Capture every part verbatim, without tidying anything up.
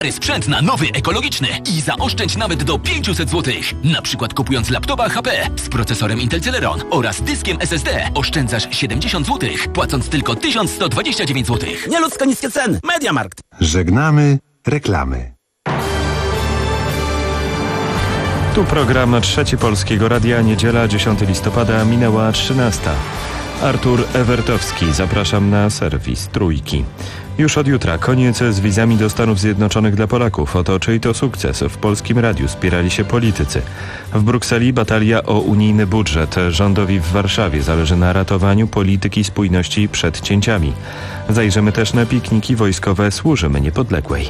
Sprzęt na nowy, ekologiczny i zaoszczędź nawet do pięćset złotych. Na przykład kupując laptopa H P z procesorem Intel Celeron oraz dyskiem S S D oszczędzasz siedemdziesiąt złotych, płacąc tylko tysiąc sto dwadzieścia dziewięć złotych. Nieludzko niskie ceny. MediaMarkt. Żegnamy reklamy. Tu program Trzeci Polskiego Radia, niedziela dziesiątego listopada, minęła trzynasta. Artur Ewertowski, zapraszam na serwis Trójki. Już od jutra koniec z wizami do Stanów Zjednoczonych dla Polaków. Oto czyj to sukces. W Polskim Radiu spierali się politycy. W Brukseli batalia o unijny budżet. Rządowi w Warszawie zależy na ratowaniu polityki spójności przed cięciami. Zajrzymy też na pikniki wojskowe Służymy Niepodległej.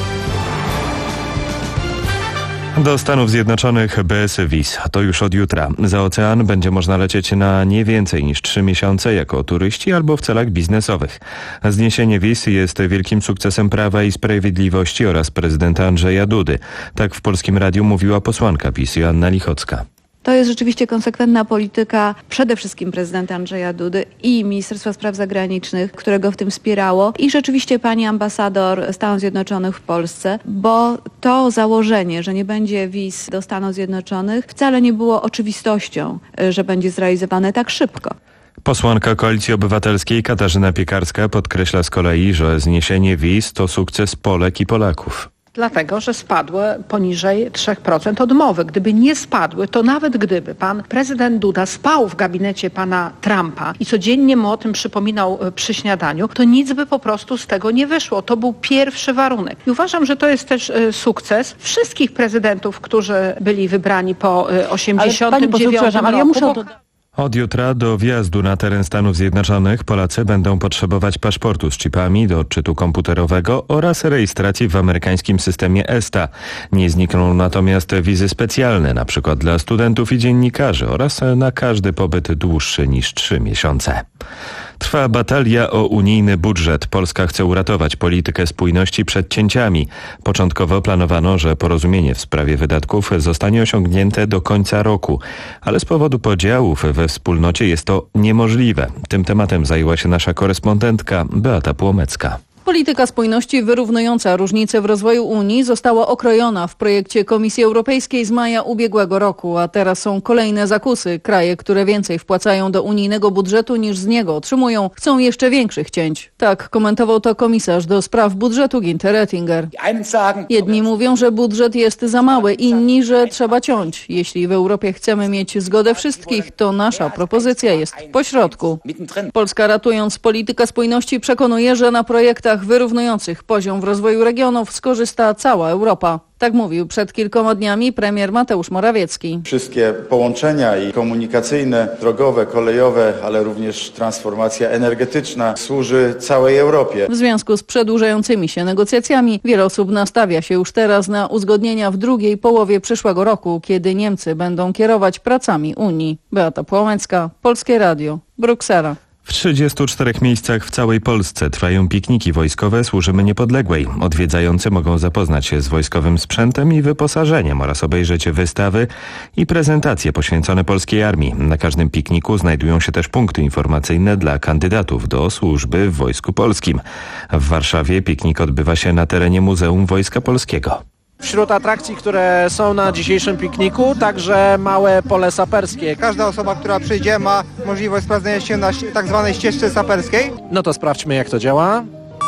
Do Stanów Zjednoczonych bez wiz. To już od jutra. Za ocean będzie można lecieć na nie więcej niż trzy miesiące jako turyści albo w celach biznesowych. Zniesienie wiz jest wielkim sukcesem Prawa i Sprawiedliwości oraz prezydenta Andrzeja Dudy. Tak w Polskim Radiu mówiła posłanka PiS Joanna Lichocka. To jest rzeczywiście konsekwentna polityka przede wszystkim prezydenta Andrzeja Dudy i Ministerstwa Spraw Zagranicznych, które go w tym wspierało, i rzeczywiście pani ambasador Stanów Zjednoczonych w Polsce, bo to założenie, że nie będzie wiz do Stanów Zjednoczonych, wcale nie było oczywistością, że będzie zrealizowane tak szybko. Posłanka Koalicji Obywatelskiej Katarzyna Piekarska podkreśla z kolei, że zniesienie wiz to sukces Polek i Polaków. Dlatego, że spadły poniżej trzy procent odmowy. Gdyby nie spadły, to nawet gdyby pan prezydent Duda spał w gabinecie pana Trumpa i codziennie mu o tym przypominał przy śniadaniu, to nic by po prostu z tego nie wyszło. To był pierwszy warunek. I uważam, że to jest też sukces wszystkich prezydentów, którzy byli wybrani po osiemdziesiątym dziewiątym ale ja roku. muszę Bo... Od jutra do wjazdu na teren Stanów Zjednoczonych Polacy będą potrzebować paszportu z czipami do odczytu komputerowego oraz rejestracji w amerykańskim systemie ESTA. Nie znikną natomiast wizy specjalne, np. dla studentów i dziennikarzy oraz na każdy pobyt dłuższy niż trzy miesiące. Trwa batalia o unijny budżet. Polska chce uratować politykę spójności przed cięciami. Początkowo planowano, że porozumienie w sprawie wydatków zostanie osiągnięte do końca roku, ale z powodu podziałów we wspólnocie jest to niemożliwe. Tym tematem zajęła się nasza korespondentka Beata Płomecka. Polityka spójności wyrównująca różnice w rozwoju Unii została okrojona w projekcie Komisji Europejskiej z maja ubiegłego roku, a teraz są kolejne zakusy. Kraje, które więcej wpłacają do unijnego budżetu niż z niego otrzymują, chcą jeszcze większych cięć. Tak komentował to komisarz do spraw budżetu Günther Oettinger. Jedni mówią, że budżet jest za mały, inni, że trzeba ciąć. Jeśli w Europie chcemy mieć zgodę wszystkich, to nasza propozycja jest pośrodku. Polska, ratując politykę spójności, przekonuje, że na projektach wyrównujących poziom w rozwoju regionów skorzysta cała Europa. Tak mówił przed kilkoma dniami premier Mateusz Morawiecki. Wszystkie połączenia i komunikacyjne, drogowe, kolejowe, ale również transformacja energetyczna służy całej Europie. W związku z przedłużającymi się negocjacjami wiele osób nastawia się już teraz na uzgodnienia w drugiej połowie przyszłego roku, kiedy Niemcy będą kierować pracami Unii. Beata Płomecka, Polskie Radio, Bruksela. W trzydziestu czterech miejscach w całej Polsce trwają pikniki wojskowe Służymy Niepodległej. Odwiedzający mogą zapoznać się z wojskowym sprzętem i wyposażeniem oraz obejrzeć wystawy i prezentacje poświęcone polskiej armii. Na każdym pikniku znajdują się też punkty informacyjne dla kandydatów do służby w Wojsku Polskim. W Warszawie piknik odbywa się na terenie Muzeum Wojska Polskiego. Wśród atrakcji, które są na dzisiejszym pikniku, także małe pole saperskie. Każda osoba, która przyjdzie, ma możliwość sprawdzenia się na tak zwanej ścieżce saperskiej. No to sprawdźmy, jak to działa.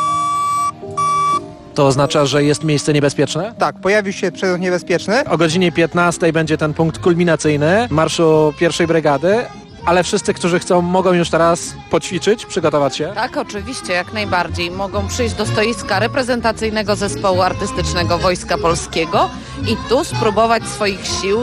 To oznacza, że jest miejsce niebezpieczne? Tak, pojawił się przedmiot niebezpieczny. O godzinie piętnastej będzie ten punkt kulminacyjny marszu pierwszej brygady. Ale wszyscy, którzy chcą, mogą już teraz poćwiczyć, przygotować się? Tak, oczywiście, jak najbardziej. Mogą przyjść do stoiska reprezentacyjnego zespołu artystycznego Wojska Polskiego i tu spróbować swoich sił.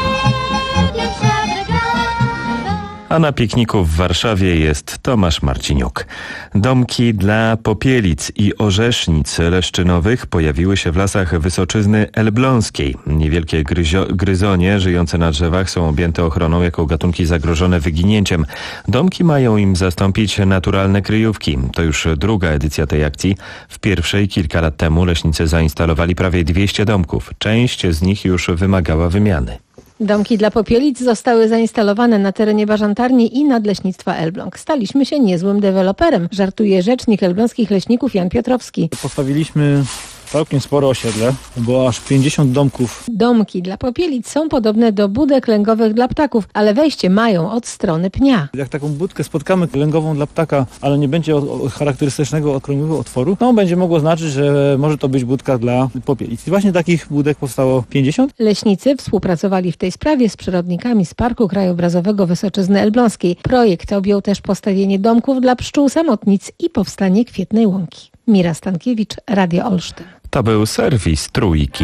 A na pikniku w Warszawie jest Tomasz Marciniuk. Domki dla popielic i orzesznic leszczynowych pojawiły się w lasach Wysoczyzny Elbląskiej. Niewielkie gryzio- gryzonie żyjące na drzewach są objęte ochroną jako gatunki zagrożone wyginięciem. Domki mają im zastąpić naturalne kryjówki. To już druga edycja tej akcji. W pierwszej kilka lat temu leśnicy zainstalowali prawie dwieście domków. Część z nich już wymagała wymiany. Domki dla popielic zostały zainstalowane na terenie Bażantarni i Nadleśnictwa Elbląg. Staliśmy się niezłym deweloperem, żartuje rzecznik elbląskich leśników Jan Piotrowski. Postawiliśmy Całkiem spore osiedle, bo aż pięćdziesiąt domków. Domki dla popielic są podobne do budek lęgowych dla ptaków, ale wejście mają od strony pnia. Jak taką budkę spotkamy lęgową dla ptaka, ale nie będzie o, o charakterystycznego okrągłego otworu, to będzie mogło znaczyć, że może to być budka dla popielic. I właśnie takich budek powstało pięćdziesiąt. Leśnicy współpracowali w tej sprawie z przyrodnikami z Parku Krajobrazowego Wysoczyzny Elbląskiej. Projekt objął też postawienie domków dla pszczół samotnic i powstanie kwietnej łąki. Mira Stankiewicz, Radio Olsztyn. To był serwis Trójki.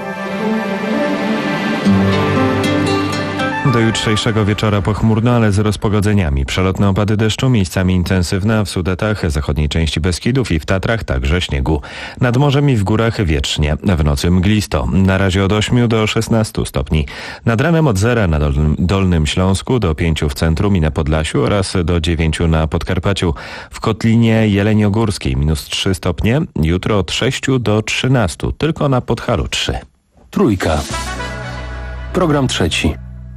Do jutrzejszego wieczora pochmurno, ale z rozpogodzeniami. Przelotne opady deszczu, miejscami intensywne, a w Sudetach, zachodniej części Beskidów i w Tatrach także śniegu. Nad morzem i w górach wietrznie. W nocy mglisto. Na razie od ośmiu do szesnastu stopni. Nad ranem od zera na Dolnym, Dolnym Śląsku, do pięciu w centrum i na Podlasiu oraz do dziewięciu na Podkarpaciu. W Kotlinie Jeleniogórskiej minus trzy stopnie. Jutro od sześciu do trzynastu. Tylko na Podhalu trzy. Trójka. Program trzeci.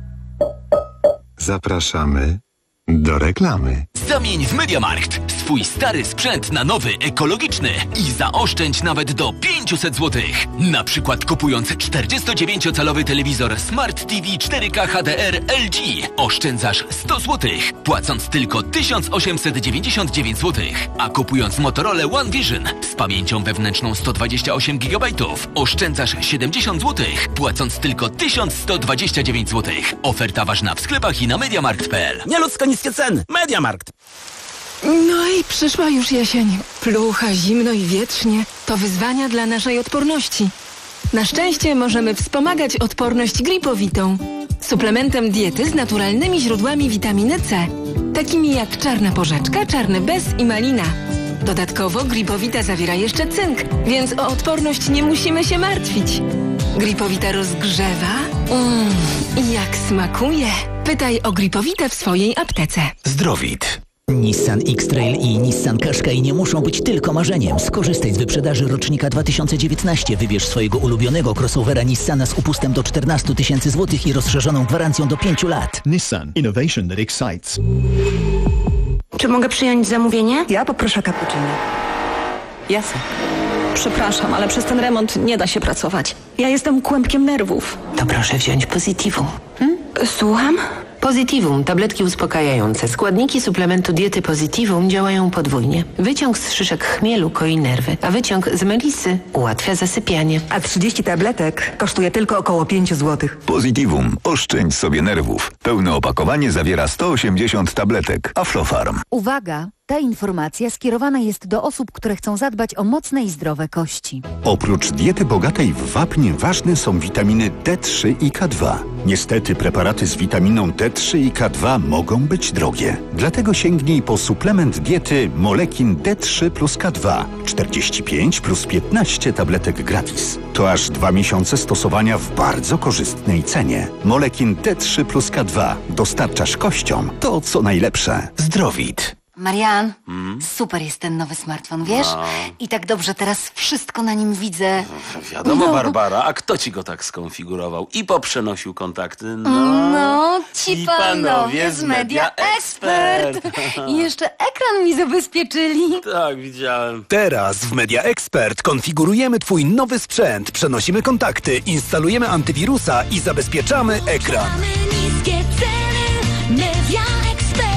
Zapraszamy do reklamy. Zamień w MediaMarkt swój stary sprzęt na nowy, ekologiczny i zaoszczędź nawet do pięćset złotych. Na przykład kupując czterdziestodziewięciocalowy telewizor Smart T V cztery K H D R L G oszczędzasz sto złotych, płacąc tylko tysiąc osiemset dziewięćdziesiąt dziewięć złotych. A kupując Motorola One Vision z pamięcią wewnętrzną sto dwadzieścia osiem gigabajtów oszczędzasz siedemdziesiąt złotych, płacąc tylko tysiąc sto dwadzieścia dziewięć złotych. Oferta ważna w sklepach i na mediamarkt kropka p l. Nieludzko niskie ceny. MediaMarkt. No i przyszła już jesień. Plucha, zimno i wietrznie. To wyzwania dla naszej odporności. Na szczęście możemy wspomagać odporność gripowitą. Suplementem diety z naturalnymi źródłami witaminy C. Takimi jak czarna porzeczka, czarny bez i malina. Dodatkowo gripowita zawiera jeszcze cynk, więc o odporność nie musimy się martwić. Gripowita rozgrzewa. Mmm, jak smakuje. Pytaj o gripowitę w swojej aptece. Zdrowit. Nissan X-Trail i Nissan Qashqai nie muszą być tylko marzeniem. Skorzystaj z wyprzedaży rocznika dwa tysiące dziewiętnastego. Wybierz swojego ulubionego crossovera Nissana z upustem do czternastu tysięcy złotych i rozszerzoną gwarancją do pięciu lat. Nissan. Innovation that excites. Czy mogę przyjąć zamówienie? Ja poproszę cappuccino. Jasne. Przepraszam, ale przez ten remont nie da się pracować. Ja jestem kłębkiem nerwów. To proszę wziąć Positivum. Hmm? Słucham? Positivum, tabletki uspokajające. Składniki suplementu diety Positivum działają podwójnie. Wyciąg z szyszek chmielu koi nerwy, a wyciąg z melisy ułatwia zasypianie. A trzydzieści tabletek kosztuje tylko około pięć złotych. Positivum. Oszczędź sobie nerwów. Pełne opakowanie zawiera sto osiemdziesiąt tabletek. Aflofarm. Uwaga! Ta informacja skierowana jest do osób, które chcą zadbać o mocne i zdrowe kości. Oprócz diety bogatej w wapń ważne są witaminy D trzy i K dwa. Niestety preparaty z witaminą D trzy i K dwa mogą być drogie. Dlatego sięgnij po suplement diety Molekin D trzy plus K dwa. czterdzieści pięć plus piętnaście tabletek gratis. To aż dwa miesiące stosowania w bardzo korzystnej cenie. Molekin D trzy plus K dwa. Dostarczasz kościom to, co najlepsze. Zdrowit. Marian, hmm? super jest ten nowy smartfon, wiesz? No. I tak dobrze teraz wszystko na nim widzę. Wiadomo, no. Barbara, a kto ci go tak skonfigurował i poprzenosił kontakty? No, no ci, ci panowie z Media Expert. I jeszcze ekran mi zabezpieczyli. Tak, widziałem. Teraz w Media Expert konfigurujemy twój nowy sprzęt, przenosimy kontakty, instalujemy antywirusa i zabezpieczamy ekran. Niskie ceny, Media Expert.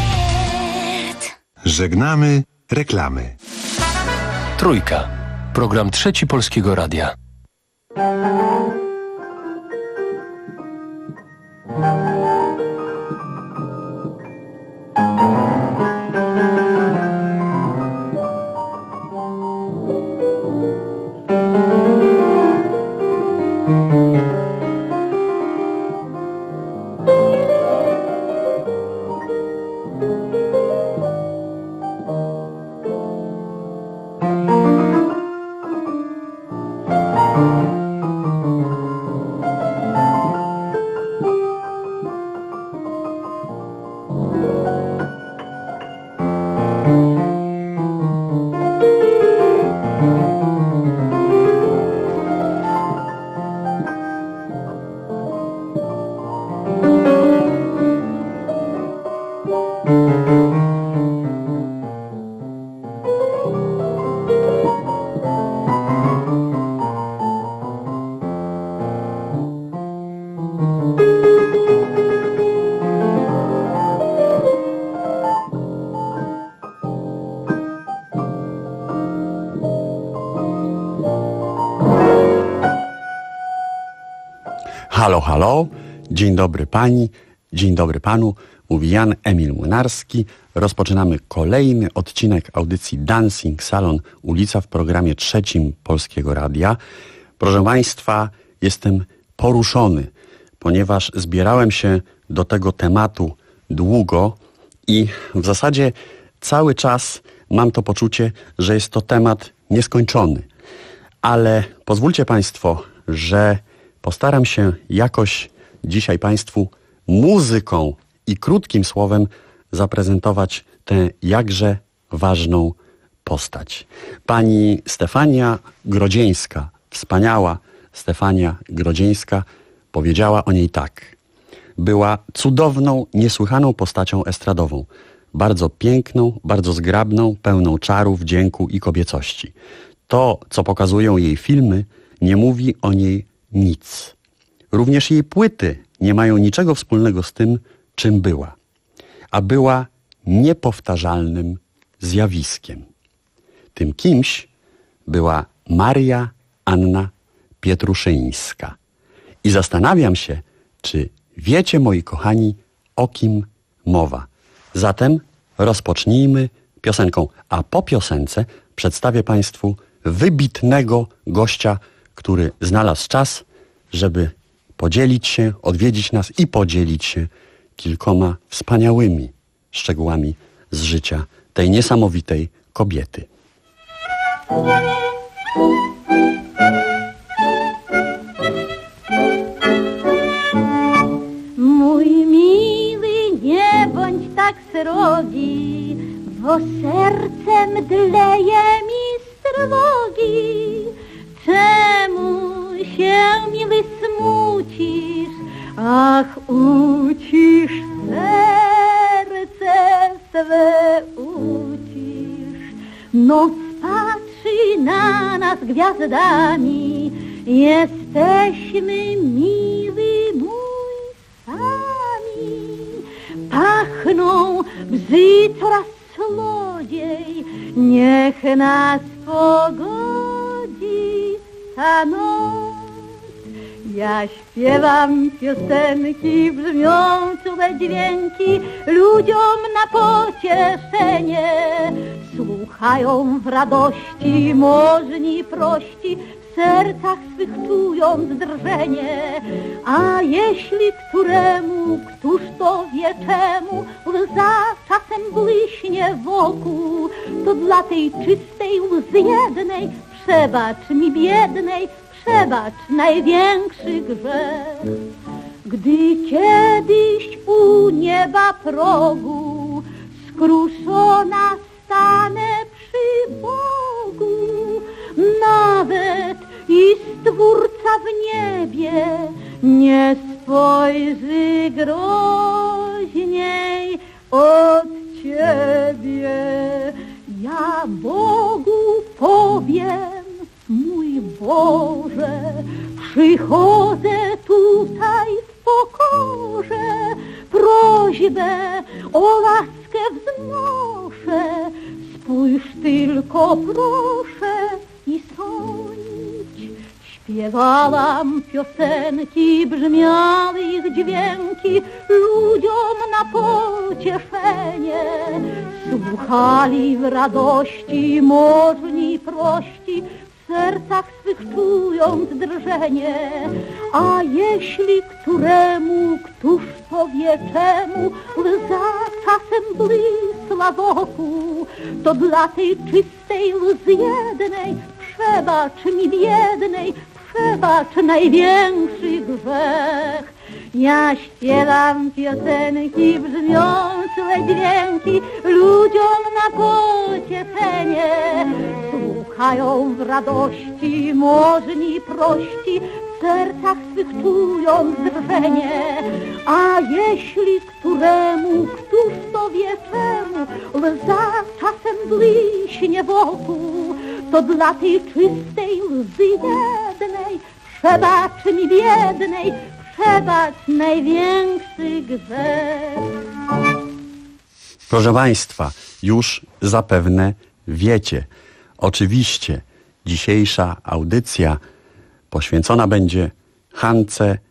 Żegnamy reklamy. Trójka. Program trzeci Polskiego Radia. Halo, halo, dzień dobry pani, dzień dobry panu, mówi Jan Emil Młynarski. Rozpoczynamy kolejny odcinek audycji Dancing Salon Ulica w programie trzecim Polskiego Radia. Proszę państwa, jestem poruszony, ponieważ zbierałem się do tego tematu długo i w zasadzie cały czas mam to poczucie, że jest to temat nieskończony. Ale pozwólcie państwo, że postaram się jakoś dzisiaj państwu muzyką i krótkim słowem zaprezentować tę jakże ważną postać. Pani Stefania Grodzieńska, wspaniała Stefania Grodzieńska, powiedziała o niej tak. Była cudowną, niesłychaną postacią estradową. Bardzo piękną, bardzo zgrabną, pełną czarów, wdzięku i kobiecości. To, co pokazują jej filmy, nie mówi o niej nic. Również jej płyty nie mają niczego wspólnego z tym, czym była. A była niepowtarzalnym zjawiskiem. Tym kimś była Maria Anna Pietruszyńska. I zastanawiam się, czy wiecie, moi kochani, o kim mowa. Zatem rozpocznijmy piosenką, a po piosence przedstawię państwu wybitnego gościa, który znalazł czas, żeby podzielić się, odwiedzić nas i podzielić się kilkoma wspaniałymi szczegółami z życia tej niesamowitej kobiety. Mój miły, nie bądź tak srogi, bo serce mdleje mi z trwogi. Czemu się, miły, smucisz? Ach, ucisz serce swe, ucisz. Noc patrzy na nas gwiazdami, jesteśmy, miły mój, sami. Pachną bzy coraz słodziej, niech nas pogodzi ta noc. Ja śpiewam piosenki, brzmią cudze dźwięki, ludziom na pocieszenie. Słuchają w radości, możni, prości, w sercach swych czując drżenie. A jeśli któremu, któż to wie czemu, łza czasem błyśnie wokół, to dla tej czystej łzy jednej przebacz mi, biednej, przebacz największy grzech. Gdy kiedyś u nieba progu skruszona stanę przy Bogu, nawet i Stwórca w niebie nie spojrzy groźniej od Ciebie. Ja Bogu powiem, mój Boże, przychodzę tutaj w pokorze, prośbę o łaskę wznoszę, spójrz tylko proszę i sądź. Śpiewałam piosenki, brzmiały ich dźwięki, ludziom na pocieszenie. Słuchali w radości, możni, prości, w sercach swych czując drżenie. A jeśli któremu, któż to wie czemu, łza czasem błysła wokół, to dla tej czystej łzy jednej przebacz mi, biednej, przebacz największy grzech. Ja śpiewam piosenki, brzmią złe dźwięki, ludziom na pocieszenie. Słuchają w radości, możni, prości, w sercach swych czując drżenie. A jeśli któremu, któż to wie czemu, łza czasem błyśnie wokół, to dla tej czystej łzy jednej przebacz mi, biednej, przebacz największy grzech. Proszę państwa, już zapewne wiecie, oczywiście dzisiejsza audycja poświęcona będzie Hance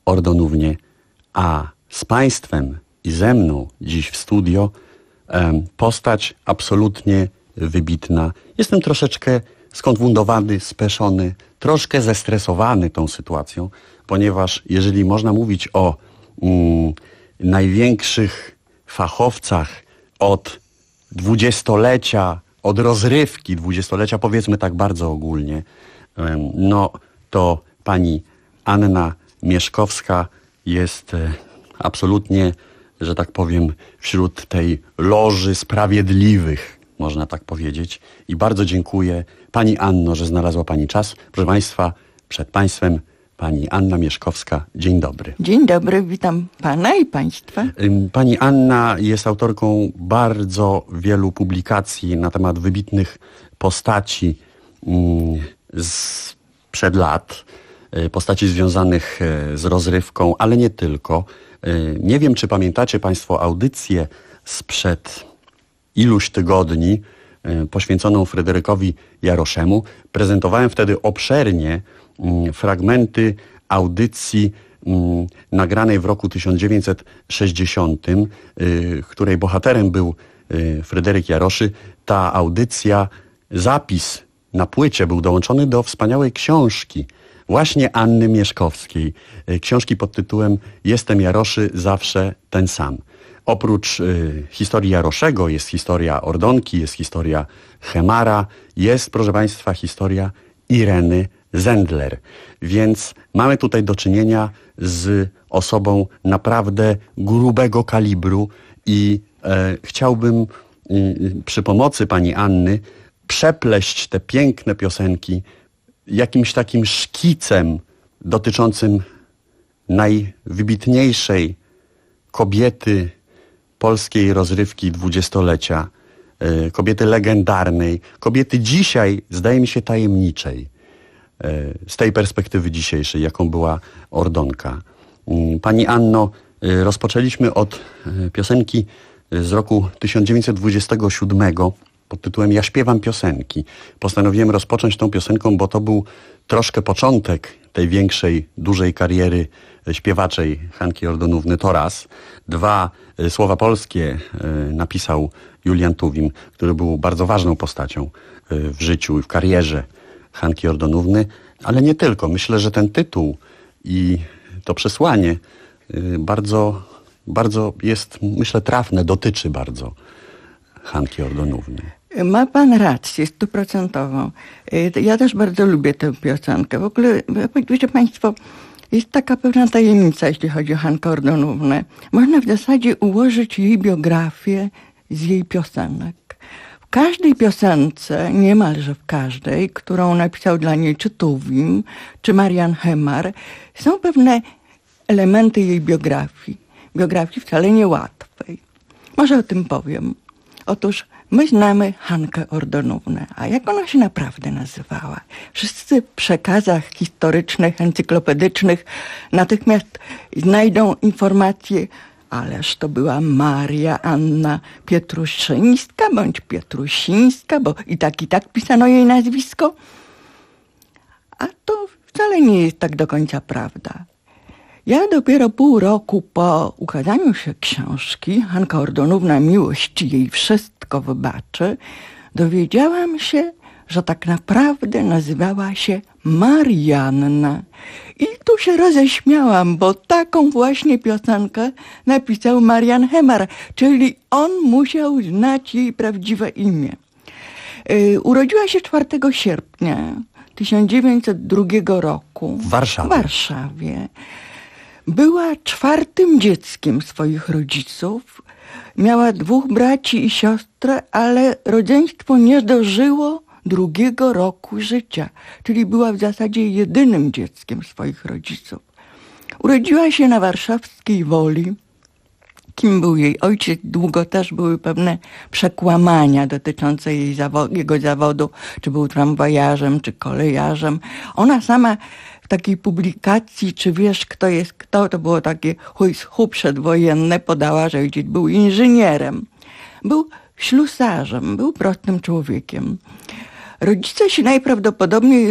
Ordonównie, a z Państwem i ze mną dziś w studio em, postać absolutnie wybitna. Jestem troszeczkę skonfundowany, speszony, troszkę zestresowany tą sytuacją, ponieważ jeżeli można mówić o mm, największych fachowcach od dwudziestolecia, od rozrywki dwudziestolecia, powiedzmy tak bardzo ogólnie, em, no to pani Anna Mieszkowska jest e, absolutnie, że tak powiem, wśród tej loży sprawiedliwych, można tak powiedzieć. I bardzo dziękuję pani Anno, że znalazła pani czas. Proszę państwa, przed państwem pani Anna Mieszkowska. Dzień dobry. Dzień dobry, witam pana i państwa. Ym, Pani Anna jest autorką bardzo wielu publikacji na temat wybitnych postaci ym, z przed lat. y, Postaci związanych y, z rozrywką, ale nie tylko. Y, Nie wiem, czy pamiętacie państwo audycję sprzed iluś tygodni y, poświęconą Fryderykowi Jaroszemu. Prezentowałem wtedy obszernie y, fragmenty audycji y, nagranej w roku tysiąc dziewięćset sześćdziesiątym, y, której bohaterem był y, Fryderyk Jaroszy. Ta audycja, zapis na płycie był dołączony do wspaniałej książki właśnie Anny Mieszkowskiej. Y, Książki pod tytułem Jestem Jaroszy, zawsze ten sam. Oprócz y, historii Jaroszego jest historia Ordonki, jest historia Hemara, jest, proszę państwa, historia Ireny Zendler. Więc mamy tutaj do czynienia z osobą naprawdę grubego kalibru i e, chciałbym y, przy pomocy pani Anny przepleść te piękne piosenki jakimś takim szkicem dotyczącym najwybitniejszej kobiety polskiej rozrywki dwudziestolecia, y, kobiety legendarnej, kobiety dzisiaj, zdaje mi się, tajemniczej, y, z tej perspektywy dzisiejszej, jaką była Ordonka. Y, Pani Anno, y, rozpoczęliśmy od y, piosenki z roku tysiąc dziewięćset dwudziestego siódmego pod tytułem Ja śpiewam piosenki. Postanowiłem rozpocząć tą piosenką, bo to był troszkę początek tej większej, dużej kariery śpiewaczej Hanki Ordonówny, to raz. Dwa, y, słowa polskie y, napisał Julian Tuwim, który był bardzo ważną postacią y, w życiu i w karierze Hanki Ordonówny, ale nie tylko. Myślę, że ten tytuł i to przesłanie y, bardzo, bardzo jest, myślę, trafne, dotyczy bardzo Hanki Ordonówny. Ma pan rację stuprocentową. Y, Ja też bardzo lubię tę piosenkę. W ogóle, wiecie państwo, jest taka pewna tajemnica, jeśli chodzi o Hankę Ordonównę. Można w zasadzie ułożyć jej biografię z jej piosenek. W każdej piosence, niemalże w każdej, którą napisał dla niej czy Tuwim, czy Marian Hemar, są pewne elementy jej biografii. Biografii wcale niełatwej. Może o tym powiem. Otóż my znamy Hankę Ordonównę, a jak ona się naprawdę nazywała? Wszyscy w przekazach historycznych, encyklopedycznych natychmiast znajdą informacje, ależ to była Maria Anna Pietruszyńska bądź Pietrusińska, bo i tak i tak pisano jej nazwisko. A to wcale nie jest tak do końca prawda. Ja dopiero pół roku po ukazaniu się książki Hanka Ordonówna, miłość jej wszystko wybaczy, dowiedziałam się, że tak naprawdę nazywała się Marianna. I tu się roześmiałam, bo taką właśnie piosenkę napisał Marian Hemar, czyli on musiał znać jej prawdziwe imię. Yy, urodziła się czwartego sierpnia tysiąc dziewięćset drugiego roku w Warszawie. W Warszawie. Była czwartym dzieckiem swoich rodziców. Miała dwóch braci i siostrę, ale rodzeństwo nie dożyło drugiego roku życia, czyli była w zasadzie jedynym dzieckiem swoich rodziców. Urodziła się na warszawskiej Woli. Kim był jej ojciec? Długo też były pewne przekłamania dotyczące jej zawo- jego zawodu, czy był tramwajarzem, czy kolejarzem. Ona sama w takiej publikacji, czy wiesz, kto jest kto, to było takie chuj z hu przedwojenne, podała, że ojciec był inżynierem. Był ślusarzem, był prostym człowiekiem. Rodzice się najprawdopodobniej roz,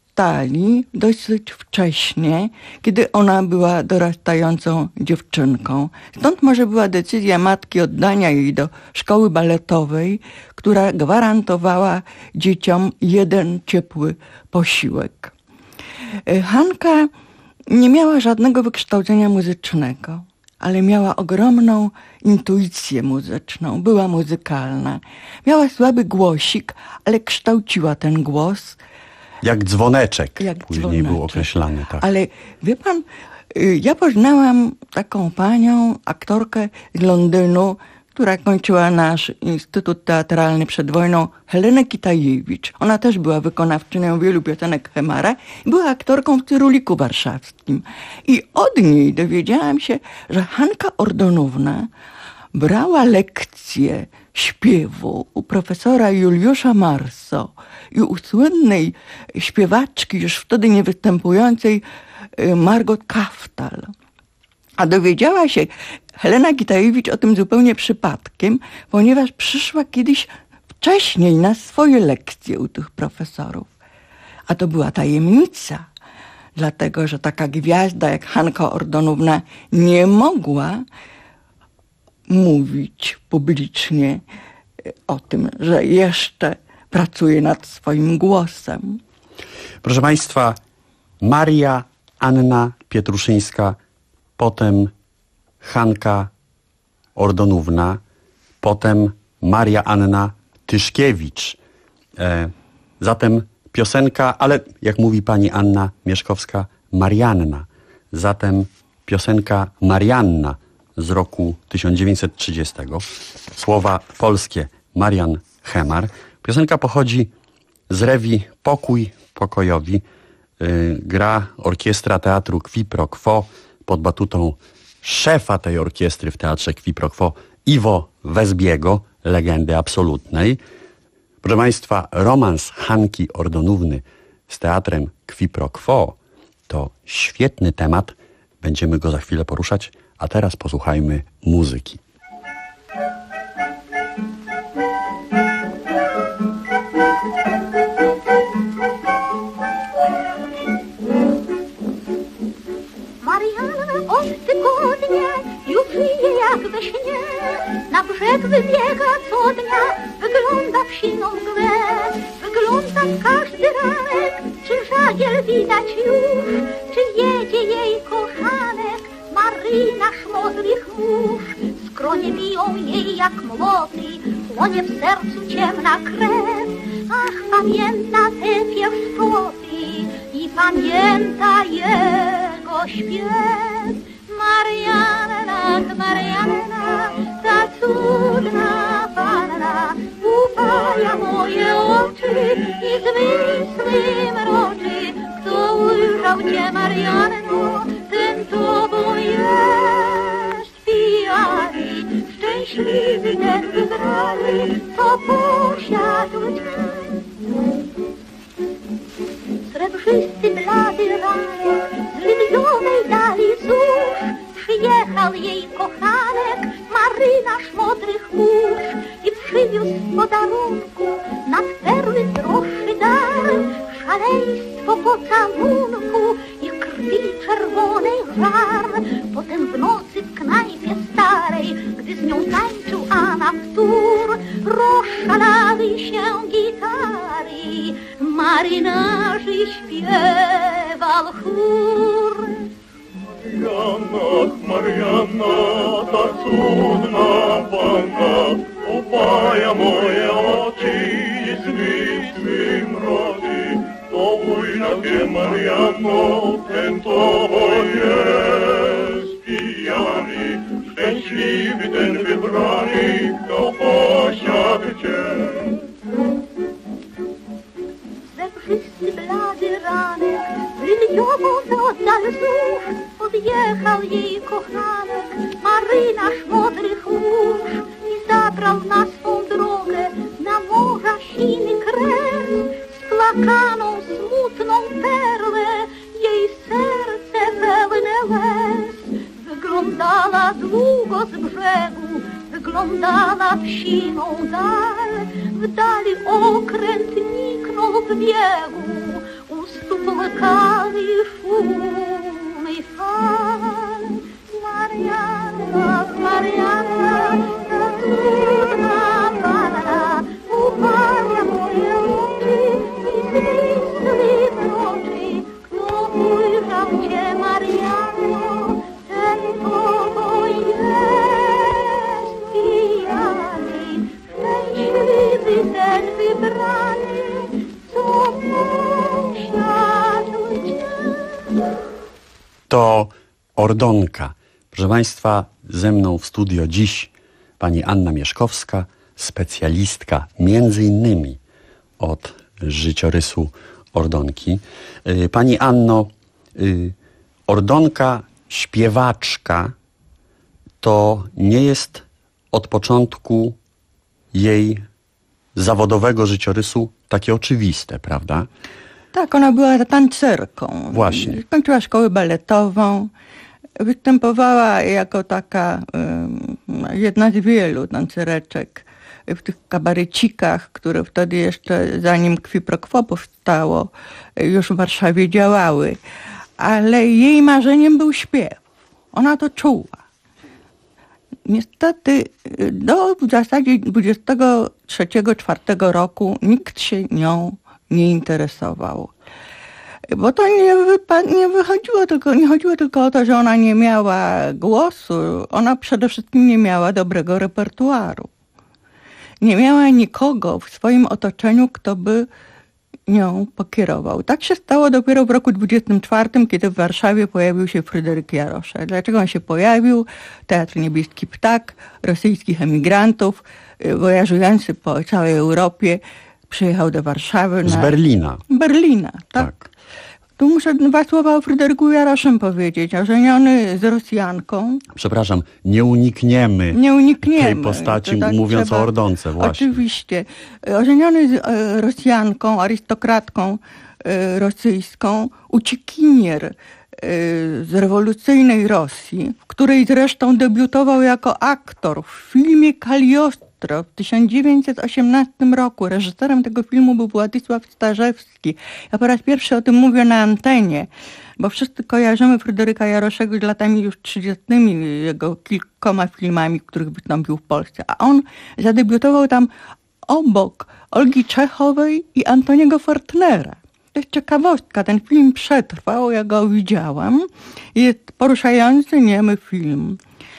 rozstali dosyć wcześnie, kiedy ona była dorastającą dziewczynką. Stąd może była decyzja matki oddania jej do szkoły baletowej, która gwarantowała dzieciom jeden ciepły posiłek. Hanka nie miała żadnego wykształcenia muzycznego, ale miała ogromną intuicję muzyczną, była muzykalna. Miała słaby głosik, ale kształciła ten głos. Jak dzwoneczek, Jak później dzwoneczek. był określany. Tak. Ale wie pan, ja poznałam taką panią, aktorkę z Londynu, która kończyła nasz Instytut Teatralny przed wojną, Helenę Kitajewicz. Ona też była wykonawczynią wielu piosenek Hemara i była aktorką w Cyruliku Warszawskim. I od niej dowiedziałam się, że Hanka Ordonówna brała lekcje śpiewu u profesora Juliusza Marso i u słynnej śpiewaczki, już wtedy nie występującej, Margot Kaftal. A dowiedziała się Helena Kitajewicz o tym zupełnie przypadkiem, ponieważ przyszła kiedyś wcześniej na swoje lekcje u tych profesorów. A to była tajemnica, dlatego że taka gwiazda jak Hanka Ordonówna nie mogła mówić publicznie o tym, że jeszcze pracuje nad swoim głosem. Proszę Państwa, Maria Anna Pietruszyńska, potem Hanka Ordonówna, potem Maria Anna Tyszkiewicz. E, zatem piosenka, ale jak mówi pani Anna Mieszkowska, Marianna. Zatem piosenka Marianna z roku tysiąc dziewięćset trzydziestego. Słowa polskie Marian Hemar. Piosenka pochodzi z rewi Pokój Pokojowi. Yy, gra orkiestra teatru Qui Pro Quo pod batutą szefa tej orkiestry w teatrze Qui Pro Quo, Iwo Wezbiego, legendy absolutnej. Proszę Państwa, romans Hanki Ordonówny z teatrem Qui Pro Quo to świetny temat. Będziemy go za chwilę poruszać, a teraz posłuchajmy muzyki. Marianna od tygodnia już żyje jak we śnie. Na brzeg wybiega co dnia, wygląda w siną mgłę. Wygląda w każdy ranek, czy żagiel widać już, czy jedzie jej kochanek, Maryna szmodrych mórz. Skronie biją jej jak młoty, płonie w sercu ciemna krew. Ach, pamięta te pieszczoty i pamięta jego śpiew. Marianna, Marianna, ta cudna panna, upaja moje oczy i zmysły mroczy. Kto ujrzał cię, Marianno, ten tobą jest pijany, szczęśliwy ten wybrany, co posiadł cię. Srebrzysty, blady ranek, z liliowej dali zórz, przyjechał jej kochanek, marynarz modrych mórz i przywiózł w podarunku nad perły droższy dar, szaleństwo pocałunku i krwi czerwonej żar. Potem w nocy w knajpie starej, gdy z nią tańczył a na wtór, rozszalały się gitary, marynarzy śpiewał chór. Marianna, Marianna, ta cudna panna, upaja moje oczy i zmysły mroczy. To ujrzał cię, Marianno, ten tobą jest pijany, szczęśliwy ten wybrany, kto posiadł cię. Zebrzysty, blady ranek, w liliową oddal zórz, podjechał jej kochanek, marynarz modrych mórz i zabrał na swą drogę na morza siny kres, splakaną, smutną perłę, jej serce pełne łez. Wyglądała długo z brzegu, wyglądała w siną dal, w dali okręt niknął w biegu, u stóp łkami szum i fal. Marianna, Marianna, ta cudna Panna, upaja moje oczy i zwisły mroczy. Kto ujrzał cię, Marianno, ten kogo jest pijany, szczęśliwy ten wybrany, co posiadł cię. To Ordonka. Proszę Państwa, ze mną w studio dziś pani Anna Mieszkowska, specjalistka między innymi od życiorysu Ordonki. Pani Anno, Ordonka, śpiewaczka, to nie jest od początku jej zawodowego życiorysu takie oczywiste, prawda? Tak, ona była tancerką. Właśnie. Skończyła szkołę baletową. Występowała jako taka y, jedna z wielu tancereczek w tych kabarecikach, które wtedy jeszcze, zanim Qui pro Quo powstało, już w Warszawie działały. Ale jej marzeniem był śpiew. Ona to czuła. Niestety do w zasadzie dwudziestego trzeciego, czwartego roku nikt się nią nie interesował. Bo to nie, wypa- nie wychodziło tylko, nie chodziło tylko o to, że ona nie miała głosu, ona przede wszystkim nie miała dobrego repertuaru. Nie miała nikogo w swoim otoczeniu, kto by nią pokierował. Tak się stało dopiero w roku dwudziestym czwartym, kiedy w Warszawie pojawił się Fryderyk Jarosze. Dlaczego on się pojawił? Teatr Niebieski Ptak, rosyjskich emigrantów, wojażujący po całej Europie, przyjechał do Warszawy. Z na... Berlina. Berlina, tak. tak. Tu muszę dwa słowa o Fryderyku Jaroszem powiedzieć. Ożeniony z Rosjanką. Przepraszam, nie unikniemy, nie unikniemy tej postaci, tak mówiąc trzeba, o Ordonce właśnie. Oczywiście. Ożeniony z e, Rosjanką, arystokratką e, rosyjską, uciekinier e, z rewolucyjnej Rosji, w której zresztą debiutował jako aktor w filmie Kaliostro w tysiąc dziewięćset osiemnastym roku. Reżyserem tego filmu był Władysław Starzewski. Ja po raz pierwszy o tym mówię na antenie, bo wszyscy kojarzymy Fryderyka Jaroszego z latami już trzydziestymi, jego kilkoma filmami, w których wystąpił w Polsce. A on zadebiutował tam obok Olgi Czechowej i Antoniego Fortnera. To jest ciekawostka. Ten film przetrwał, ja go widziałam. Jest poruszający, niemy film.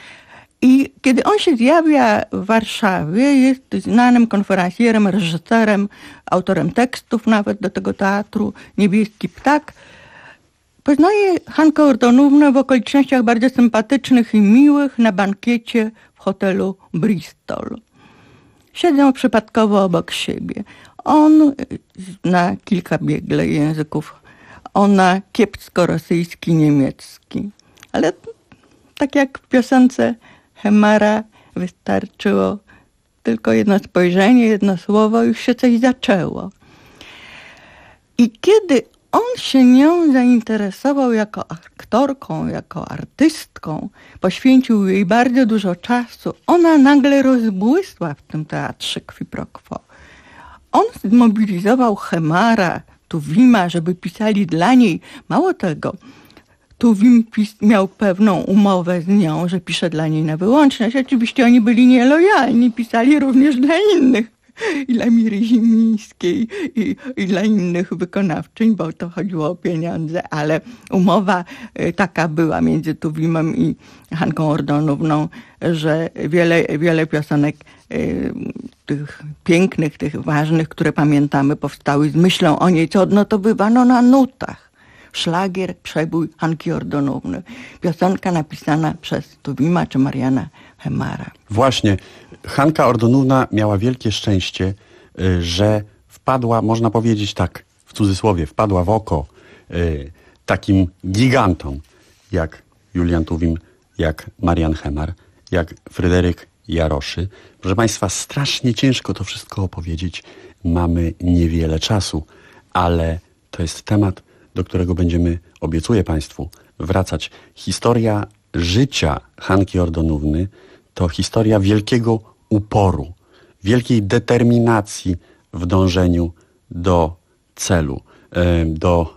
I kiedy on się zjawia w Warszawie, jest znanym konferencjerem, reżyserem, autorem tekstów nawet do tego teatru Niebieski Ptak. Poznaje Hankę Ordonównę w okolicznościach bardzo sympatycznych i miłych na bankiecie w hotelu Bristol. Siedzą przypadkowo obok siebie. On zna kilka biegle języków, ona kiepsko rosyjski, niemiecki. Ale tak jak w piosence Hemara wystarczyło tylko jedno spojrzenie, jedno słowo, już się coś zaczęło. I kiedy on się nią zainteresował jako aktorką, jako artystką, poświęcił jej bardzo dużo czasu, ona nagle rozbłysła w tym teatrze Qui pro Quo. On zmobilizował Hemara, Tuwima, żeby pisali dla niej. Mało tego, Tuwim miał pewną umowę z nią, że pisze dla niej na wyłączność. Oczywiście oni byli nielojalni, pisali również dla innych. I dla Miry Zimińskiej, i, i dla innych wykonawczyń, bo to chodziło o pieniądze, ale umowa taka była między Tuwimem i Hanką Ordonówną, że wiele, wiele piosenek y, tych pięknych, tych ważnych, które pamiętamy, powstały z myślą o niej, co odnotowywano na nutach. Szlagier, przebój Hanki Ordonówny. Piosenka napisana przez Tuwima czy Mariana Hemara. Właśnie. Hanka Ordonówna miała wielkie szczęście, że wpadła, można powiedzieć tak, w cudzysłowie, wpadła w oko y, takim gigantom, jak Julian Tuwim, jak Marian Hemar, jak Fryderyk Jaroszy. Proszę Państwa, strasznie ciężko to wszystko opowiedzieć. Mamy niewiele czasu, ale to jest temat, do którego będziemy, obiecuję Państwu, wracać. Historia życia Hanki Ordonówny to historia wielkiego uporu, wielkiej determinacji w dążeniu do celu, do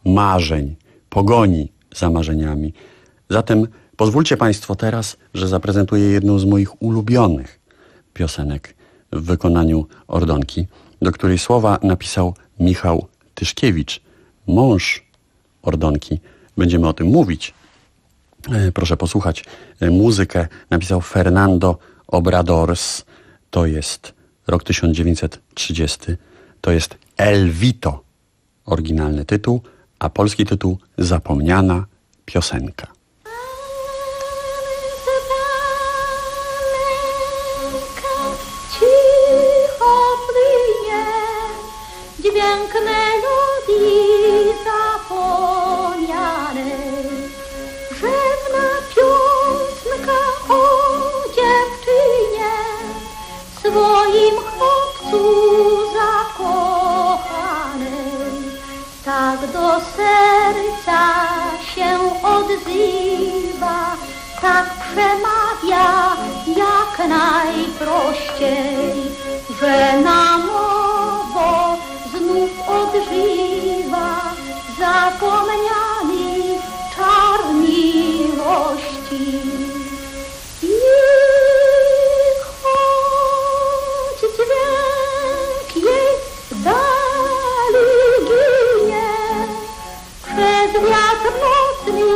marzeń, pogoni za marzeniami. Zatem pozwólcie Państwo teraz, że zaprezentuję jedną z moich ulubionych piosenek w wykonaniu Ordonki, do której słowa napisał Michał Tyszkiewicz, mąż Ordonki. Będziemy o tym mówić. Proszę posłuchać. Muzykę napisał Fernando Obradors. To jest rok tysiąc dziewięćset trzydziesty. To jest El Vito, oryginalny tytuł, a polski tytuł Zapomniana piosenka. Dźwięk melodii zapomnianej, rzewna piosenka o dziewczynie, swoim chłopcu zakochanej. Tak do serca się odzywa, tak przemawia jak najprościej, że na nowo znów odżywa zapomniany czar miłości. I choć dźwięk jej w dali ginie, przez wiatr nocny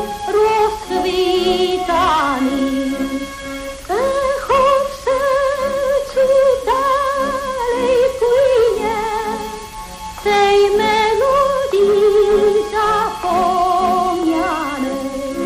rozchwytany, echo w sercu dalej płynie tej melodii zapomnianej.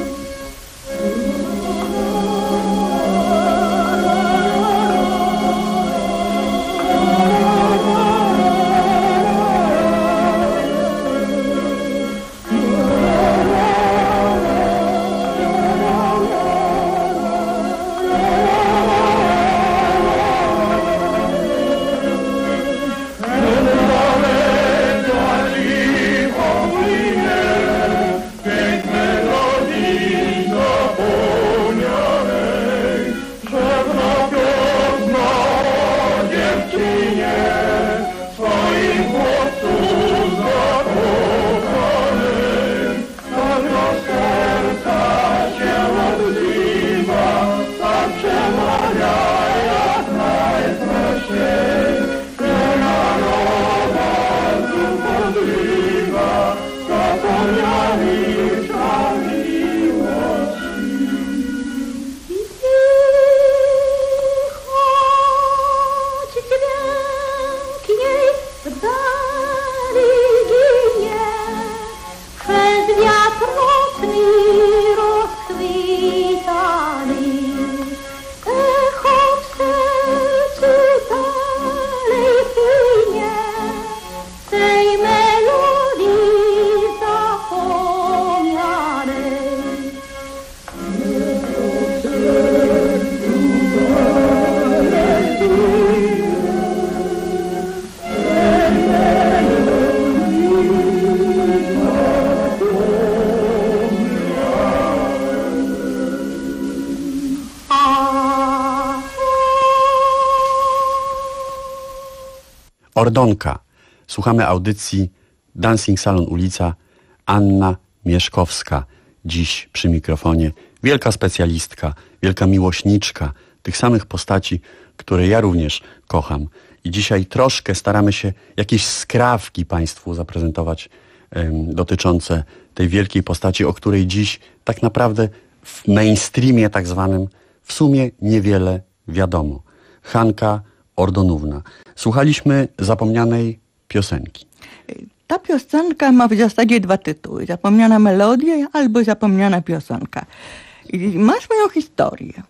Ordonka. Słuchamy audycji Dancing Salon Ulica. Anna Mieszkowska dziś przy mikrofonie. Wielka specjalistka, wielka miłośniczka tych samych postaci, które ja również kocham. I dzisiaj troszkę staramy się jakieś skrawki Państwu zaprezentować um, dotyczące tej wielkiej postaci, o której dziś tak naprawdę w mainstreamie tak zwanym w sumie niewiele wiadomo. Hanka Ordonówna. Słuchaliśmy zapomnianej piosenki. Ta piosenka ma w zasadzie dwa tytuły. Zapomniana melodia albo zapomniana piosenka. I ma swoją historię.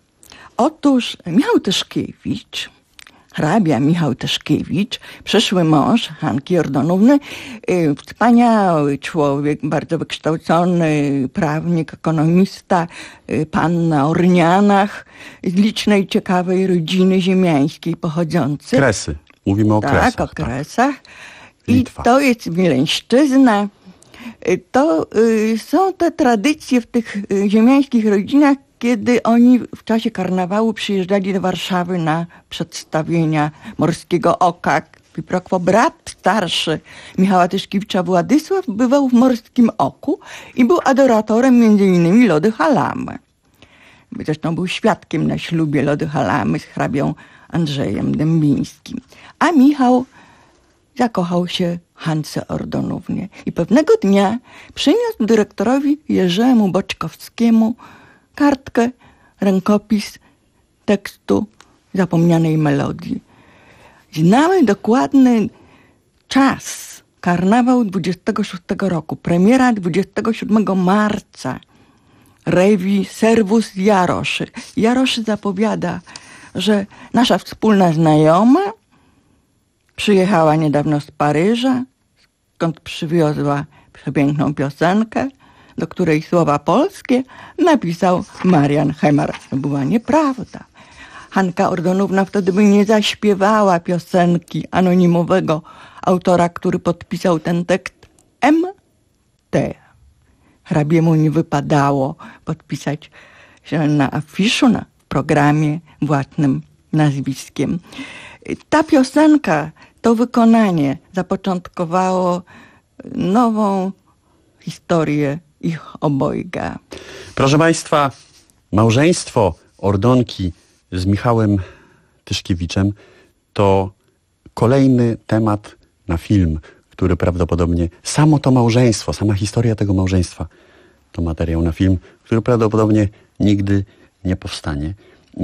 Otóż Michał Tyszkiewicz, hrabia Michał Tyszkiewicz, przyszły mąż Hanki Ordonówny, yy, wspaniały człowiek, bardzo wykształcony, prawnik, ekonomista, yy, pan na Ornianach, z licznej, ciekawej rodziny ziemiańskiej pochodzący. Kresy. Mówimy o tak, Kresach. O Kresach. Tak. I Litwa. to jest Wileńszczyzna. To y, są te tradycje w tych y, ziemiańskich rodzinach, kiedy oni w czasie karnawału przyjeżdżali do Warszawy na przedstawienia Morskiego Oka, Piprokwo brat starszy Michała Tyszkiewicza, Władysław, bywał w Morskim Oku i był adoratorem między innymi Lody Halamy. Zresztą był świadkiem na ślubie Lody Halamy z hrabią Andrzejem Dębińskim. A Michał zakochał się Hance Ordonównie i pewnego dnia przyniósł dyrektorowi Jerzemu Boczkowskiemu kartkę, rękopis tekstu Zapomnianej melodii. Znamy dokładny czas. Karnawał dwudziestego szóstego roku, premiera dwudziestego siódmego marca. Rewi Servus Jaroszy. Jaroszy zapowiada, że nasza wspólna znajoma przyjechała niedawno z Paryża, skąd przywiozła przepiękną piosenkę, do której słowa polskie napisał Marian Hemar. To była nieprawda. Hanka Ordonówna wtedy by nie zaśpiewała piosenki anonimowego autora, który podpisał ten tekst M T. Hrabiemu nie wypadało podpisać się na afiszu, na programie własnym nazwiskiem. Ta piosenka, to wykonanie zapoczątkowało nową historię ich obojga. Proszę Państwa, małżeństwo Ordonki z Michałem Tyszkiewiczem to kolejny temat na film, który prawdopodobnie, samo to małżeństwo, sama historia tego małżeństwa to materiał na film, który prawdopodobnie nigdy nie powstanie.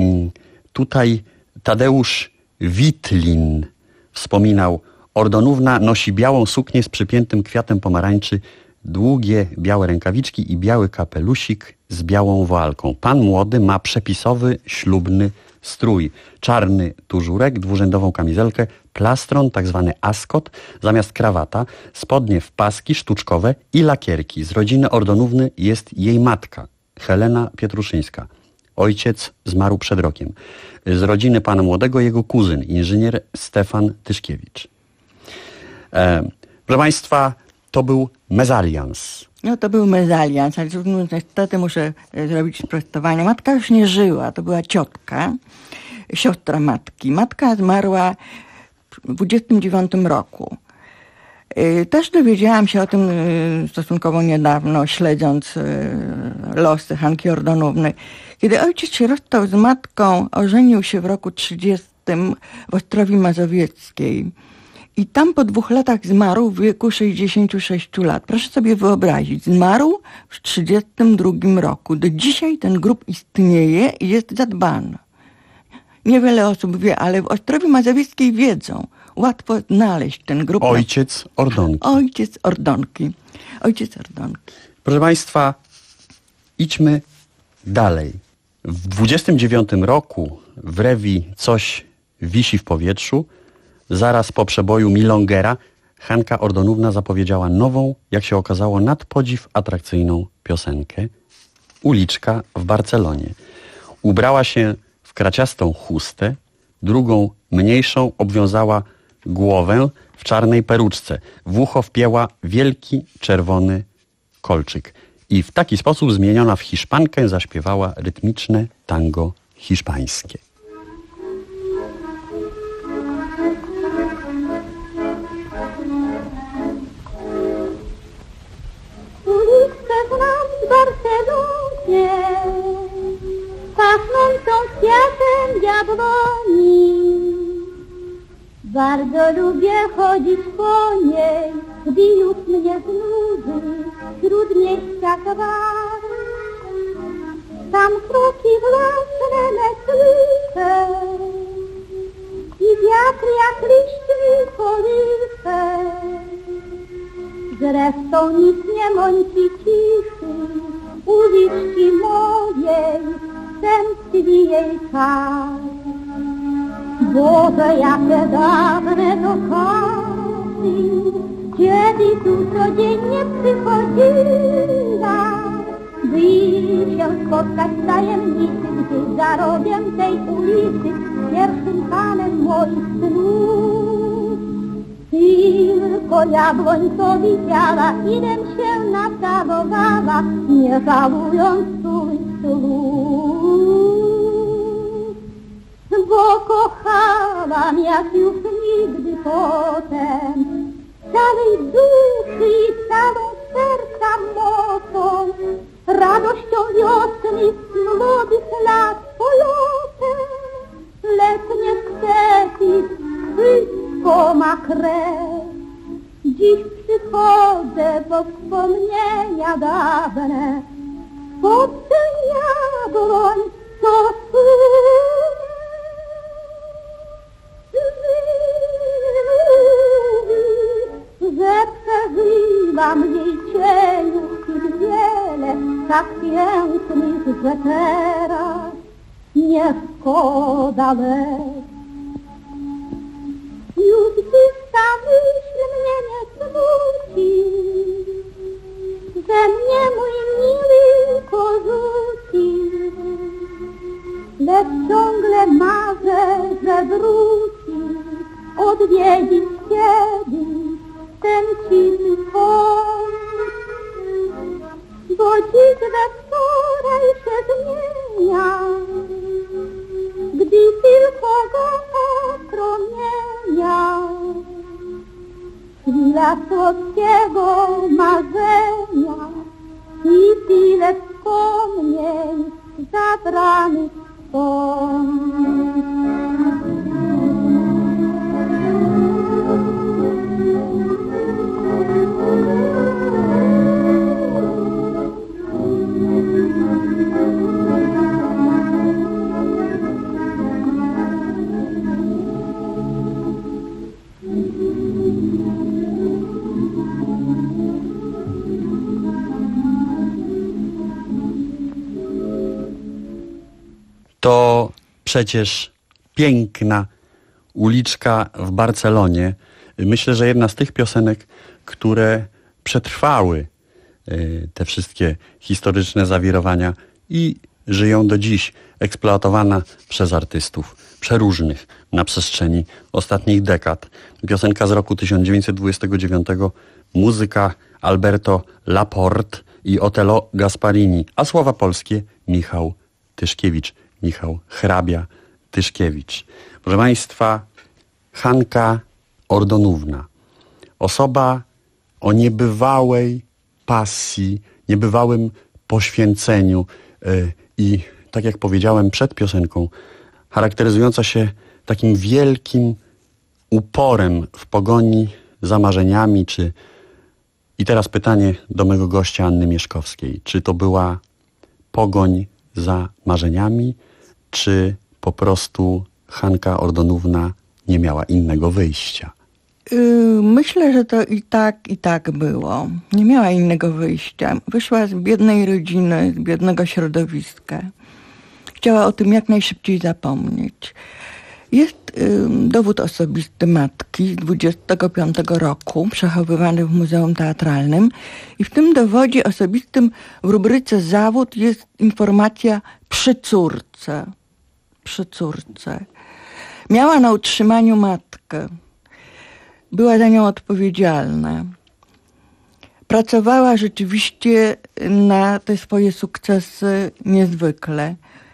Tutaj Tadeusz Witlin wspominał: Ordonówna nosi białą suknię z przypiętym kwiatem pomarańczy, długie białe rękawiczki i biały kapelusik z białą woalką. Pan młody ma przepisowy, ślubny strój. Czarny tużurek, dwurzędową kamizelkę, plastron, tak zwany askot, zamiast krawata, spodnie w paski sztuczkowe i lakierki. Z rodziny Ordonówny jest jej matka, Helena Pietruszyńska. Ojciec zmarł przed rokiem. Z rodziny pana młodego jego kuzyn, inżynier Stefan Tyszkiewicz. E, proszę Państwa, to był mezalians. No to był mezalians, ale niestety muszę zrobić sprostowanie. Matka już nie żyła, to była ciotka, siostra matki. Matka zmarła w dwudziestym dziewiątym roku. Też dowiedziałam się o tym stosunkowo niedawno, śledząc losy Hanki Ordonówny. Kiedy ojciec się rozstał z matką, ożenił się w roku trzydziestym w Ostrowi Mazowieckiej. I tam po dwóch latach zmarł w wieku sześćdziesięciu sześciu lat. Proszę sobie wyobrazić, zmarł w trzydziestym drugim roku. Do dzisiaj ten grób istnieje i jest zadbany. Niewiele osób wie, ale w Ostrowi Mazowieckiej wiedzą. Łatwo znaleźć ten grób. Ojciec Ordonki. Ojciec Ordonki. Ojciec Ordonki. Proszę Państwa, idźmy dalej. W dwudziestym dziewiątym roku w Rewi Coś wisi w powietrzu. Zaraz po przeboju Milongera Hanka Ordonówna zapowiedziała nową, jak się okazało, nadpodziw atrakcyjną piosenkę Uliczka w Barcelonie. Ubrała się w kraciastą chustę, drugą, mniejszą, obwiązała głowę w czarnej peruczce. W ucho wpięła wielki, czerwony kolczyk. I w taki sposób, zmieniona w Hiszpankę, zaśpiewała rytmiczne tango hiszpańskie. Znam w Barcelonie, pachnącą kwiatem jabłoni. Bardzo lubię chodzić po niej, gdy już mnie znudzi wśród miejska gwar. Tam kroki własne me słyszę i wiatr jak liść kołysze. Zresztą nic nie mąci ciszy uliczki mojej, tęskliwej kar. Boże, jakie dawne to czasy, kiedy tu codziennie przychodziła, by się spotkać w tajemnicy, gdy za rogiem tej ulicy pierwszym panem moich snów. Tylko jabłoń, co widziała, idem się nacałowała, nie żałując swych słów. bo kochałam jak już nigdy potem, całej duszy i całą serca mocą, radością wiosny młodych lat polotem. Lecz niestety wszystko ma krew. Dziś przychodzę po wspomnienia dawne, pod ten jabłoń, co mówi, że przeżywam jej cieniu chwil wiele, tak pięknych, że teraz nie szkoda lek. Już dziś ta myśl mnie nie smuci, że mnie mój miły porzuci, lecz ciągle marzę, że wróci, odwiedzić kiedyś ten cichy kąt. Bo dziś we wczoraj się zmienia, gdy tylko go opromienia. Chwila słodkiego marzenia i tyle wspomnień zabranych stąd. To przecież piękna uliczka w Barcelonie. Myślę, że jedna z tych piosenek, które przetrwały te wszystkie historyczne zawirowania i żyją do dziś, eksploatowana przez artystów przeróżnych na przestrzeni ostatnich dekad. Piosenka z roku tysiąc dziewięćset dwudziestego dziewiątego, muzyka Alberto Laporte i Otello Gasparini, a słowa polskie Michał Tyszkiewicz. Michał Hrabia Tyszkiewicz. Proszę Państwa, Hanka Ordonówna. Osoba o niebywałej pasji, niebywałym poświęceniu yy, i tak jak powiedziałem przed piosenką, charakteryzująca się takim wielkim uporem w pogoni za marzeniami, czy... I teraz pytanie do mego gościa Anny Mieszkowskiej. Czy to była pogoń za marzeniami, czy po prostu Hanka Ordonówna nie miała innego wyjścia? Myślę, że to i tak, i tak było. Nie miała innego wyjścia. Wyszła z biednej rodziny, z biednego środowiska. Chciała o tym jak najszybciej zapomnieć. Jest y, dowód osobisty matki z dwudziestego piątego roku, przechowywany w Muzeum Teatralnym. I w tym dowodzie osobistym w rubryce zawód jest informacja przy córce. Przy córce. Miała na utrzymaniu matkę. Była za nią odpowiedzialna. Pracowała rzeczywiście na te swoje sukcesy niezwykle.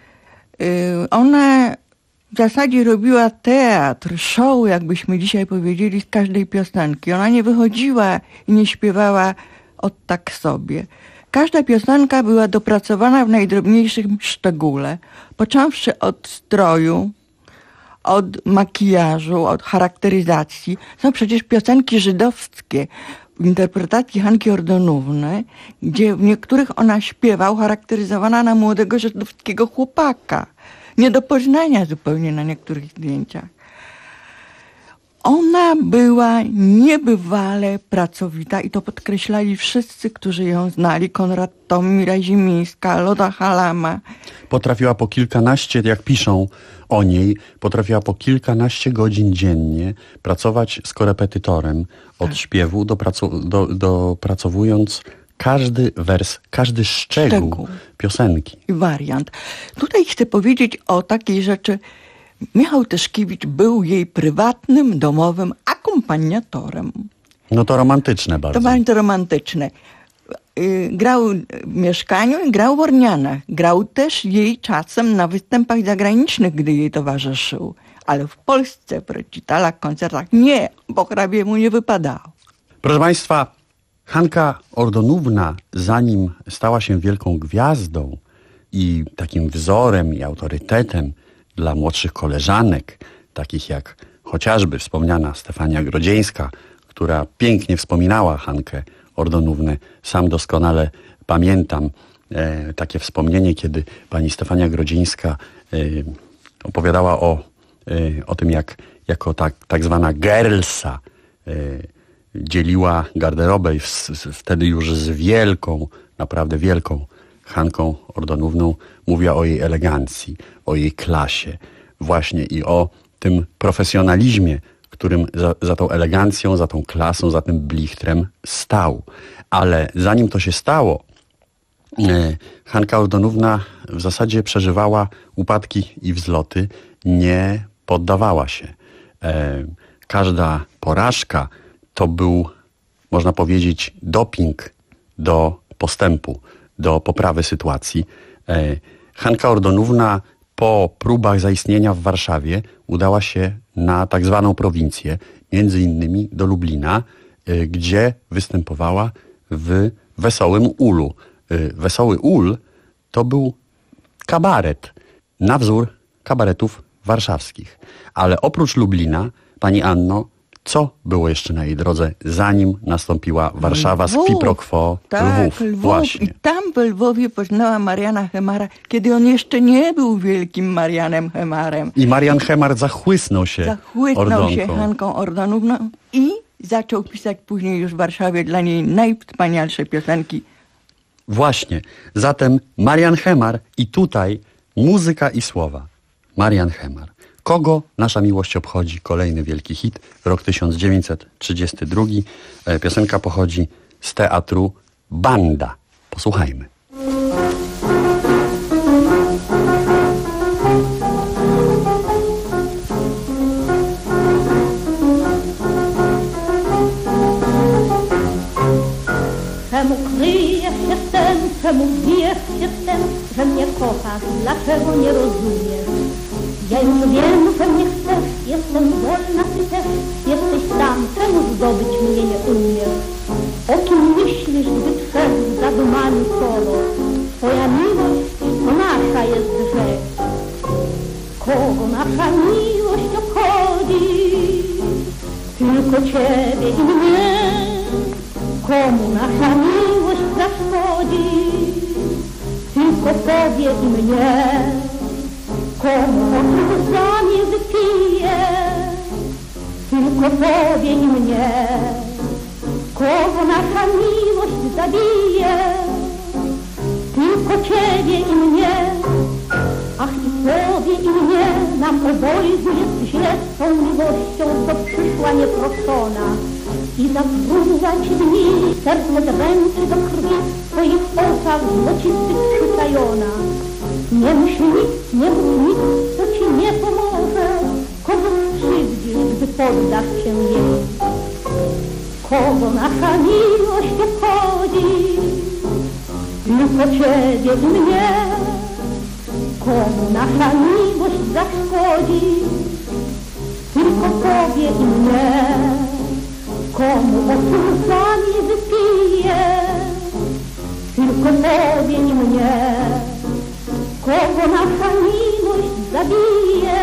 Y, ona w zasadzie robiła teatr, show, jakbyśmy dzisiaj powiedzieli, z każdej piosenki. Ona nie wychodziła i nie śpiewała od tak sobie. Każda piosenka była dopracowana w najdrobniejszym szczególe. Począwszy od stroju, od makijażu, od charakteryzacji. Są przecież piosenki żydowskie w interpretacji Hanki Ordonówny, gdzie w niektórych ona śpiewa ucharakteryzowana na młodego żydowskiego chłopaka. Nie do poznania zupełnie na niektórych zdjęciach. Ona była niebywale pracowita i to podkreślali wszyscy, którzy ją znali. Konrad Tom, Mira Zimińska, Loda Halama. Potrafiła po kilkanaście, jak piszą o niej, potrafiła po kilkanaście godzin dziennie pracować z korepetytorem od tak. śpiewu, dopracow- do, dopracowując każdy wers, każdy szczegół, szczegół piosenki. I wariant. Tutaj chcę powiedzieć o takiej rzeczy. Michał Tyszkiewicz był jej prywatnym, domowym akompaniatorem. No to romantyczne bardzo. To bardzo romantyczne. y, grał w mieszkaniu i grał w Ornianach. Grał też jej czasem na występach zagranicznych, gdy jej towarzyszył. Ale w Polsce w recitalach, koncertach nie, bo hrabiemu nie wypadało. Proszę Państwa, Hanka Ordonówna, zanim stała się wielką gwiazdą i takim wzorem i autorytetem dla młodszych koleżanek, takich jak chociażby wspomniana Stefania Grodzieńska, która pięknie wspominała Hankę Ordonównę. Sam doskonale pamiętam e, takie wspomnienie, kiedy pani Stefania Grodzieńska e, opowiadała o, e, o tym, jak jako tak, tak zwana girlsa e, dzieliła garderobę i w, w, wtedy już z wielką, naprawdę wielką Hanką Ordonówną mówiła o jej elegancji, o jej klasie właśnie i o tym profesjonalizmie, którym za, za tą elegancją, za tą klasą, za tym blichtrem stał. Ale zanim to się stało, e, Hanka Ordonówna w zasadzie przeżywała upadki i wzloty, nie poddawała się. E, każda porażka to był, można powiedzieć, doping do postępu, do poprawy sytuacji. E, Hanka Ordonówna po próbach zaistnienia w Warszawie udała się na tak zwaną prowincję, między innymi do Lublina, y, gdzie występowała w Wesołym Ulu. Y, Wesoły Ul to był kabaret na wzór kabaretów warszawskich. Ale oprócz Lublina, pani Anno, co było jeszcze na jej drodze, zanim nastąpiła Warszawa z qui pro quo? Tak, Lwów. Lwów. Właśnie. I tam w Lwowie poznała Mariana Hemara, kiedy on jeszcze nie był wielkim Marianem Hemarem. I Marian Hemar zachłysnął się Zachłysnął Ordonką. się Hanką Ordonówną i zaczął pisać później już w Warszawie dla niej najwspanialsze piosenki. Właśnie. Zatem Marian Hemar i tutaj muzyka i słowa. Marian Hemar. Kogo nasza miłość obchodzi? Kolejny wielki hit. Rok tysiąc dziewięćset trzydziesty drugi. E, piosenka pochodzi z teatru Banda. Posłuchajmy. Czemu kryjesz się z tym, czemu bijesz się z tym, że mnie kochasz, dlaczego nie rozumiesz? Ja już wiem, że mnie chcesz, jestem wolna, ty też jesteś sam, czemu zdobyć mnie nie umiesz? O kim myślisz, gdy trzesz zadumany solo? Twoja miłość to nasza jest rzecz. Kogo nasza miłość obchodzi? Tylko ciebie i mnie. Komu nasza miłość zaszkodzi? Tylko tobie i mnie. Komu oczu łzami wypije? Tylko tobie i mnie. Kogo nasza miłość zabije? Tylko ciebie i mnie. Ach, i tobie i mnie, nam obojgu jest źle z tą miłością, co przyszła nieproszona. I zatruwa ci dni, serce dręczy do krwi, w twoich oczach złocistych przytajona. Nie myśl nic, nie mów nic, co ci nie pomoże, kogo skrzywdzisz, gdy poddasz się jej. Kogo nasza miłość obchodzi? Tylko ciebie i mnie. Komu nasza miłość zaszkodzi? Tylko tobie i mnie. Komu oczu łzami wypije? Tylko tobie i mnie. Kogo nasza miłość zabije?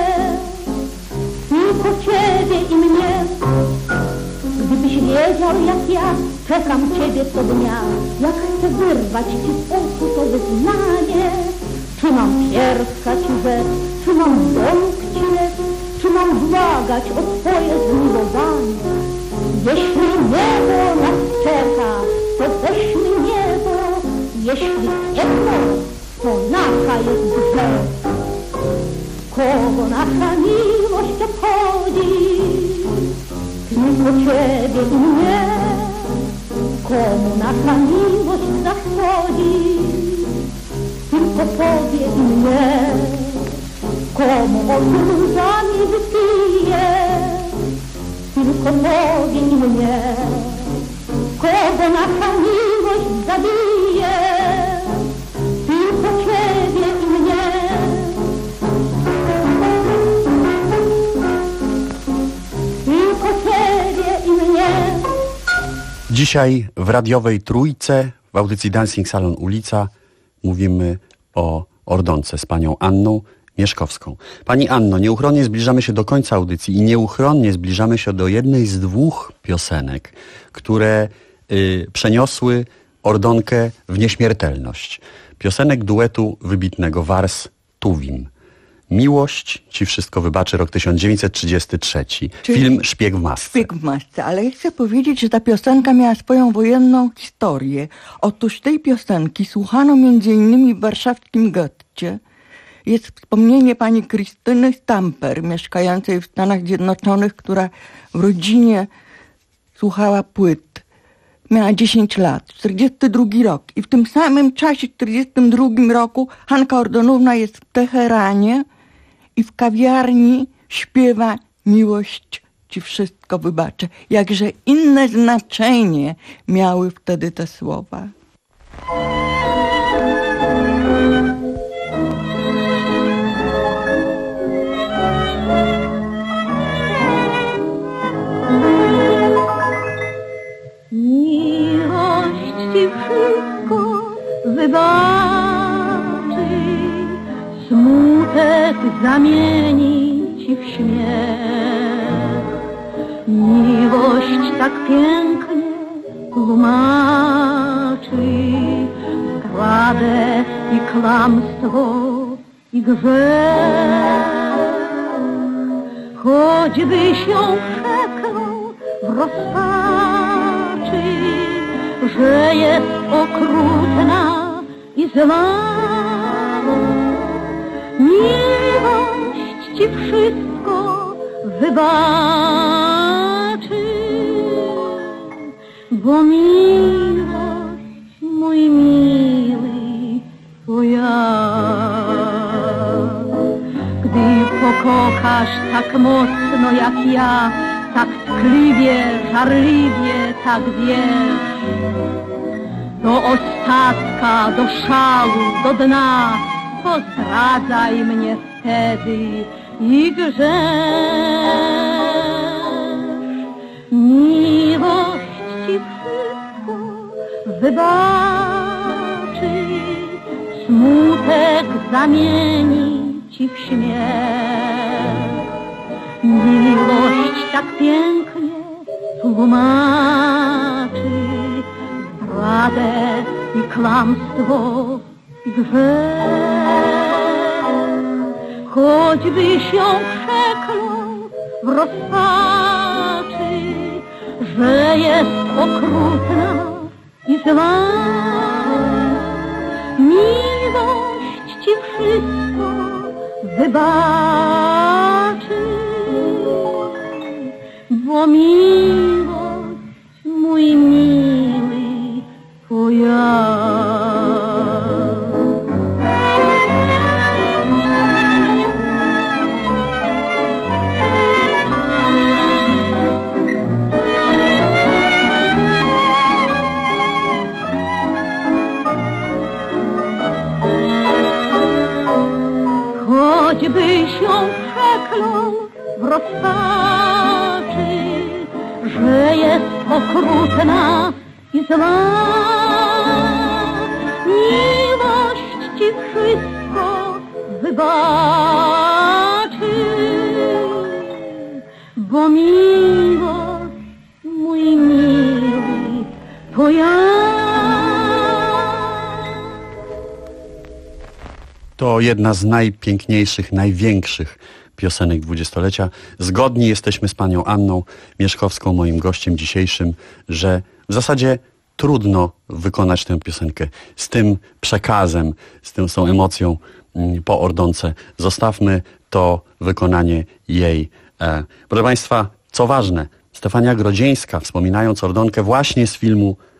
Tylko ciebie i mnie. Gdybyś wiedział jak ja czekam ciebie co dnia, jak chcę wyrwać ci z oczu to wyznanie. Czy mam pierskać rzec, czy mam dąg ci lec, czy mam błagać o twoje zmiłowanie? Jeśli niebo nas czeka, to weźmy niebo. Jeśli piekło, to nasza jest grzech. Kogo nasza miłość obchodzi? Tylko ciebie i mnie. Komu nasza miłość zaszkodzi? Tylko tobie i mnie. Komu oczu łzami wypije? Tylko tobie i mnie. Kogo nasza miłość miłość zabije, tylko ciebie i mnie. Tylko ciebie i mnie. Dzisiaj w radiowej Trójce, w audycji Dancing Salon Ulica, mówimy o Ordonce z panią Anną Mieszkowską. Pani Anno, nieuchronnie zbliżamy się do końca audycji i nieuchronnie zbliżamy się do jednej z dwóch piosenek, które y, przeniosły Ordonkę w nieśmiertelność. Piosenek duetu wybitnego Wars Tuwim. Miłość ci wszystko wybaczy, rok tysiąc dziewięćset trzydziesty trzeci. Czyli Film Szpieg w masce. Szpieg w masce, ale ja chcę powiedzieć, że ta piosenka miała swoją wojenną historię. Otóż tej piosenki słuchano między innymi w warszawskim getcie. Jest wspomnienie pani Krystyny Stamper, mieszkającej w Stanach Zjednoczonych, która w rodzinie słuchała płyt. Miała dziesięć lat, czterdziesty drugi rok. I w tym samym czasie, w czterdziestym drugim roku, Hanka Ordonówna jest w Teheranie i w kawiarni śpiewa Miłość ci wszystko wybaczę. Jakże inne znaczenie miały wtedy te słowa. Miłość ci wszystko wybaczy, smutek zamieni ci w śmiech. Miłość tak pięknie tłumaczy zdradę i kłamstwo i grzech. Choćbyś ją przeklął w rozpaczy, że jest okrutna i zła. Miłość ci wszystko wybaczy, bo miłość, mój miły, twoja. Gdy pokochasz tak mocno jak ja, tak tkliwie, żarliwie, tak wiesz, do ostatka, do szału, do dna, pozdradzaj mnie wtedy i grzesz. Miłość ci wszystko wybaczy, smutek zamieni ci w śmiech. Miłość tak pięknie tłumaczy zdradę i kłamstwo i grzech. Choćbyś ją przeklął w rozpaczy, że jest okrutna i zła. Miłość ci wszystko wybaczy, bo miłość, mój miły, twoja. Choćbyś ją przeklął w rozpaczy, że jest okrutna i zła. Miłość ci wszystko wybaczy, bo miłość, mój miły, twoja. To jedna z najpiękniejszych, największych piosenek dwudziestolecia. Zgodni jesteśmy z panią Anną Mieszkowską, moim gościem dzisiejszym, że w zasadzie trudno wykonać tę piosenkę z tym przekazem, z tą, z tą emocją po Ordonce. Zostawmy to wykonanie jej. E, proszę państwa, co ważne, Stefania Grodzieńska, wspominając Ordonkę właśnie z filmu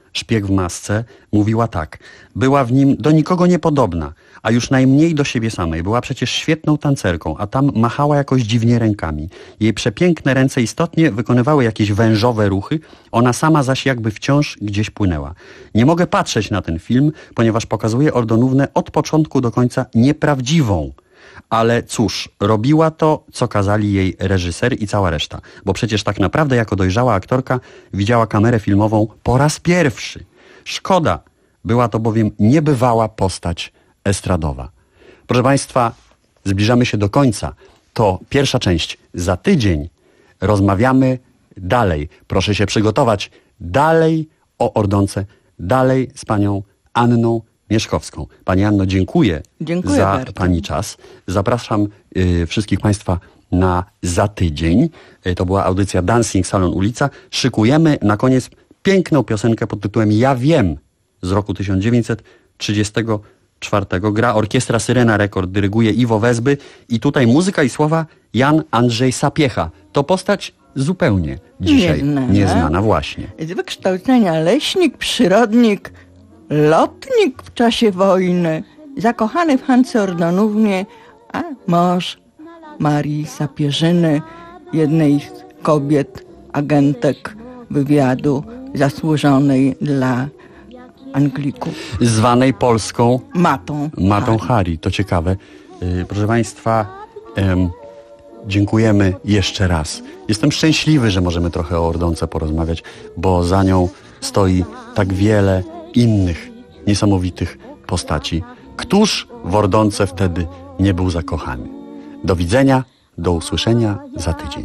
Szpieg w masce, mówiła tak. Była w nim do nikogo niepodobna, a już najmniej do siebie samej. Była przecież świetną tancerką, a tam machała jakoś dziwnie rękami. Jej przepiękne ręce istotnie wykonywały jakieś wężowe ruchy, ona sama zaś jakby wciąż gdzieś płynęła. Nie mogę patrzeć na ten film, ponieważ pokazuje Ordonównę od początku do końca nieprawdziwą. Ale cóż, robiła to, co kazali jej reżyser i cała reszta. Bo przecież tak naprawdę jako dojrzała aktorka widziała kamerę filmową po raz pierwszy. Szkoda, była to bowiem niebywała postać estradowa. Proszę Państwa, zbliżamy się do końca. To pierwsza część. Za tydzień rozmawiamy dalej. Proszę się przygotować. Dalej o Ordonce. Dalej z panią Anną Mieszkowską. Pani Anno, dziękuję, dziękuję za bardzo. pani czas. Zapraszam y, wszystkich Państwa na za tydzień. Y, to była audycja Dancing Salon Ulica. Szykujemy na koniec piękną piosenkę pod tytułem Ja wiem z roku tysiąc dziewięćset trzydziestego czwartego. Gra orkiestra Syrena Rekord, dyryguje Iwo Wezby i tutaj muzyka i słowa Jan Andrzej Sapiecha. To postać zupełnie dzisiaj Nieznana. nieznana właśnie. Z wykształcenia leśnik, przyrodnik, lotnik w czasie wojny, zakochany w Hance Ordonównie, a mąż Marii Sapieżyny, jednej z kobiet, agentek wywiadu zasłużonej dla Anglików. Zwanej Polską Matą. Matą Hari. To ciekawe. Yy, proszę Państwa, em, dziękujemy jeszcze raz. Jestem szczęśliwy, że możemy trochę o Ordonce porozmawiać, bo za nią stoi tak wiele innych niesamowitych postaci. Któż w Ordonce wtedy nie był zakochany? Do widzenia, do usłyszenia za tydzień.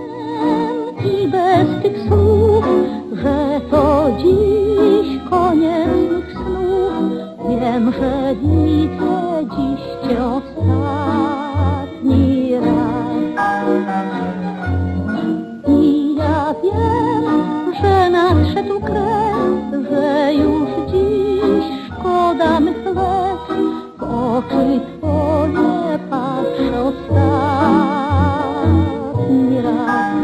I bez tych słów, że to dziś koniec mych snów. Wiem, że widzę dziś cię ostatni raz. I ja wiem, że nadszedł kres, że już dziś szkoda mych łez. W oczy twoje patrzę ostatni raz.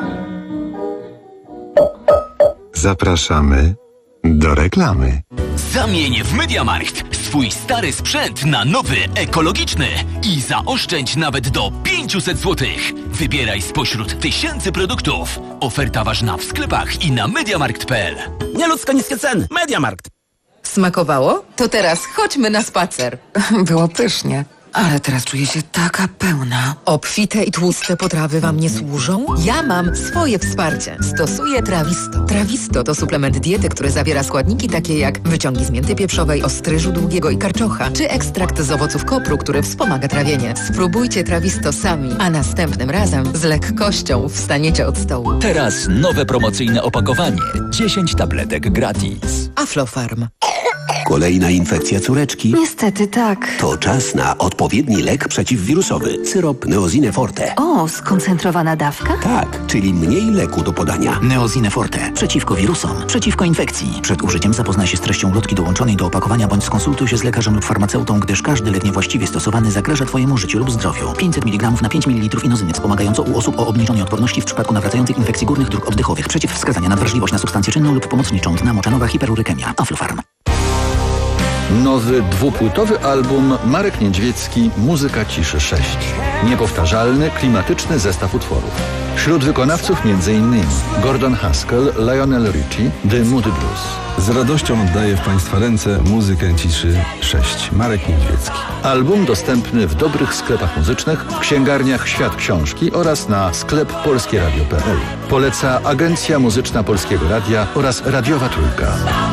Zapraszamy do reklamy. Zamień w MediaMarkt swój stary sprzęt na nowy, ekologiczny i zaoszczędź nawet do pięćset złotych. Wybieraj spośród tysięcy produktów. Oferta ważna w sklepach i na mediamarkt kropka p l. Nieludzko niskie ceny. MediaMarkt. Smakowało? To teraz chodźmy na spacer. Było pysznie. Ale teraz czuję się taka pełna. Obfite i tłuste potrawy wam nie służą? Ja mam swoje wsparcie. Stosuję Trawisto. Trawisto to suplement diety, który zawiera składniki takie jak wyciągi z mięty pieprzowej, ostryżu długiego i karczocha, czy ekstrakt z owoców kopru, który wspomaga trawienie. Spróbujcie Trawisto sami, a następnym razem z lekkością wstaniecie od stołu. Teraz nowe promocyjne opakowanie. dziesięć tabletek gratis. Aflofarm. Kolejna infekcja córeczki? Niestety tak. To czas na odpowiedni lek przeciwwirusowy. Syrop Neosine Forte. O, skoncentrowana dawka? Tak, czyli mniej leku do podania. Neosine Forte. Przeciwko wirusom. Przeciwko infekcji. Przed użyciem zapoznaj się z treścią ulotki dołączonej do opakowania bądź skonsultuj się z lekarzem lub farmaceutą, gdyż każdy lek niewłaściwie stosowany zagraża Twojemu życiu lub zdrowiu. pięćset miligramów na pięć mililitrów inozyny wspomagająco u osób o obniżonej odporności w przypadku nawracających infekcji górnych dróg oddechowych. Przeciwwskazania na wrażliwość na substancję czynną lub pomocniczą. Dna moczanowa, hiperurykemia. Aflofarm. Nowy dwupłytowy album Marek Niedźwiecki Muzyka Ciszy sześć. Niepowtarzalny, klimatyczny zestaw utworów. Wśród wykonawców m.in. Gordon Haskell, Lionel Richie, The Moody Blues. Z radością oddaję w Państwa ręce Muzykę Ciszy sześć. Marek Niedźwiecki. Album dostępny w dobrych sklepach muzycznych, księgarniach Świat Książki oraz na sklep polskie radio kropka p l. Poleca Agencja Muzyczna Polskiego Radia oraz Radiowa Trójka.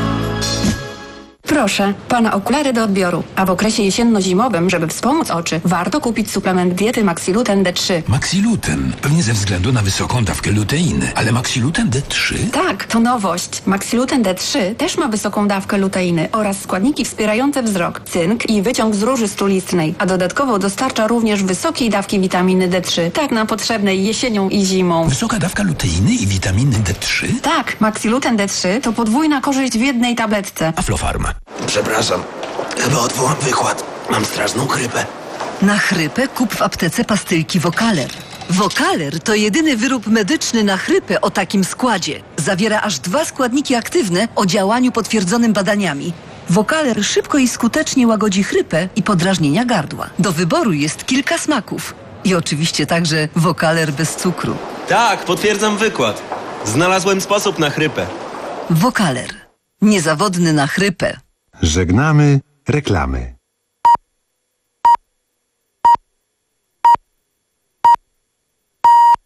Proszę, pana okulary do odbioru. A w okresie jesienno-zimowym, żeby wspomóc oczy, warto kupić suplement diety Maxiluten D trzy. Maxiluten? Pewnie ze względu na wysoką dawkę luteiny. Ale Maxiluten D trzy? Tak, to nowość. Maxiluten D trzy też ma wysoką dawkę luteiny oraz składniki wspierające wzrok, cynk i wyciąg z róży strulistnej, a dodatkowo dostarcza również wysokiej dawki witaminy D trzy, tak nam potrzebnej jesienią i zimą. Wysoka dawka luteiny i witaminy D trzy? Tak, Maxiluten D trzy to podwójna korzyść w jednej tabletce. Aflofarm. Przepraszam, chyba odwołam wykład. Mam straszną chrypę. Na chrypę kup w aptece pastylki Wokaler. Wokaler to jedyny wyrób medyczny na chrypę o takim składzie. Zawiera aż dwa składniki aktywne o działaniu potwierdzonym badaniami. Wokaler szybko i skutecznie łagodzi chrypę i podrażnienia gardła. Do wyboru jest kilka smaków. I oczywiście także wokaler bez cukru. Tak, potwierdzam wykład. Znalazłem sposób na chrypę. Wokaler. Niezawodny na chrypę. Żegnamy reklamy.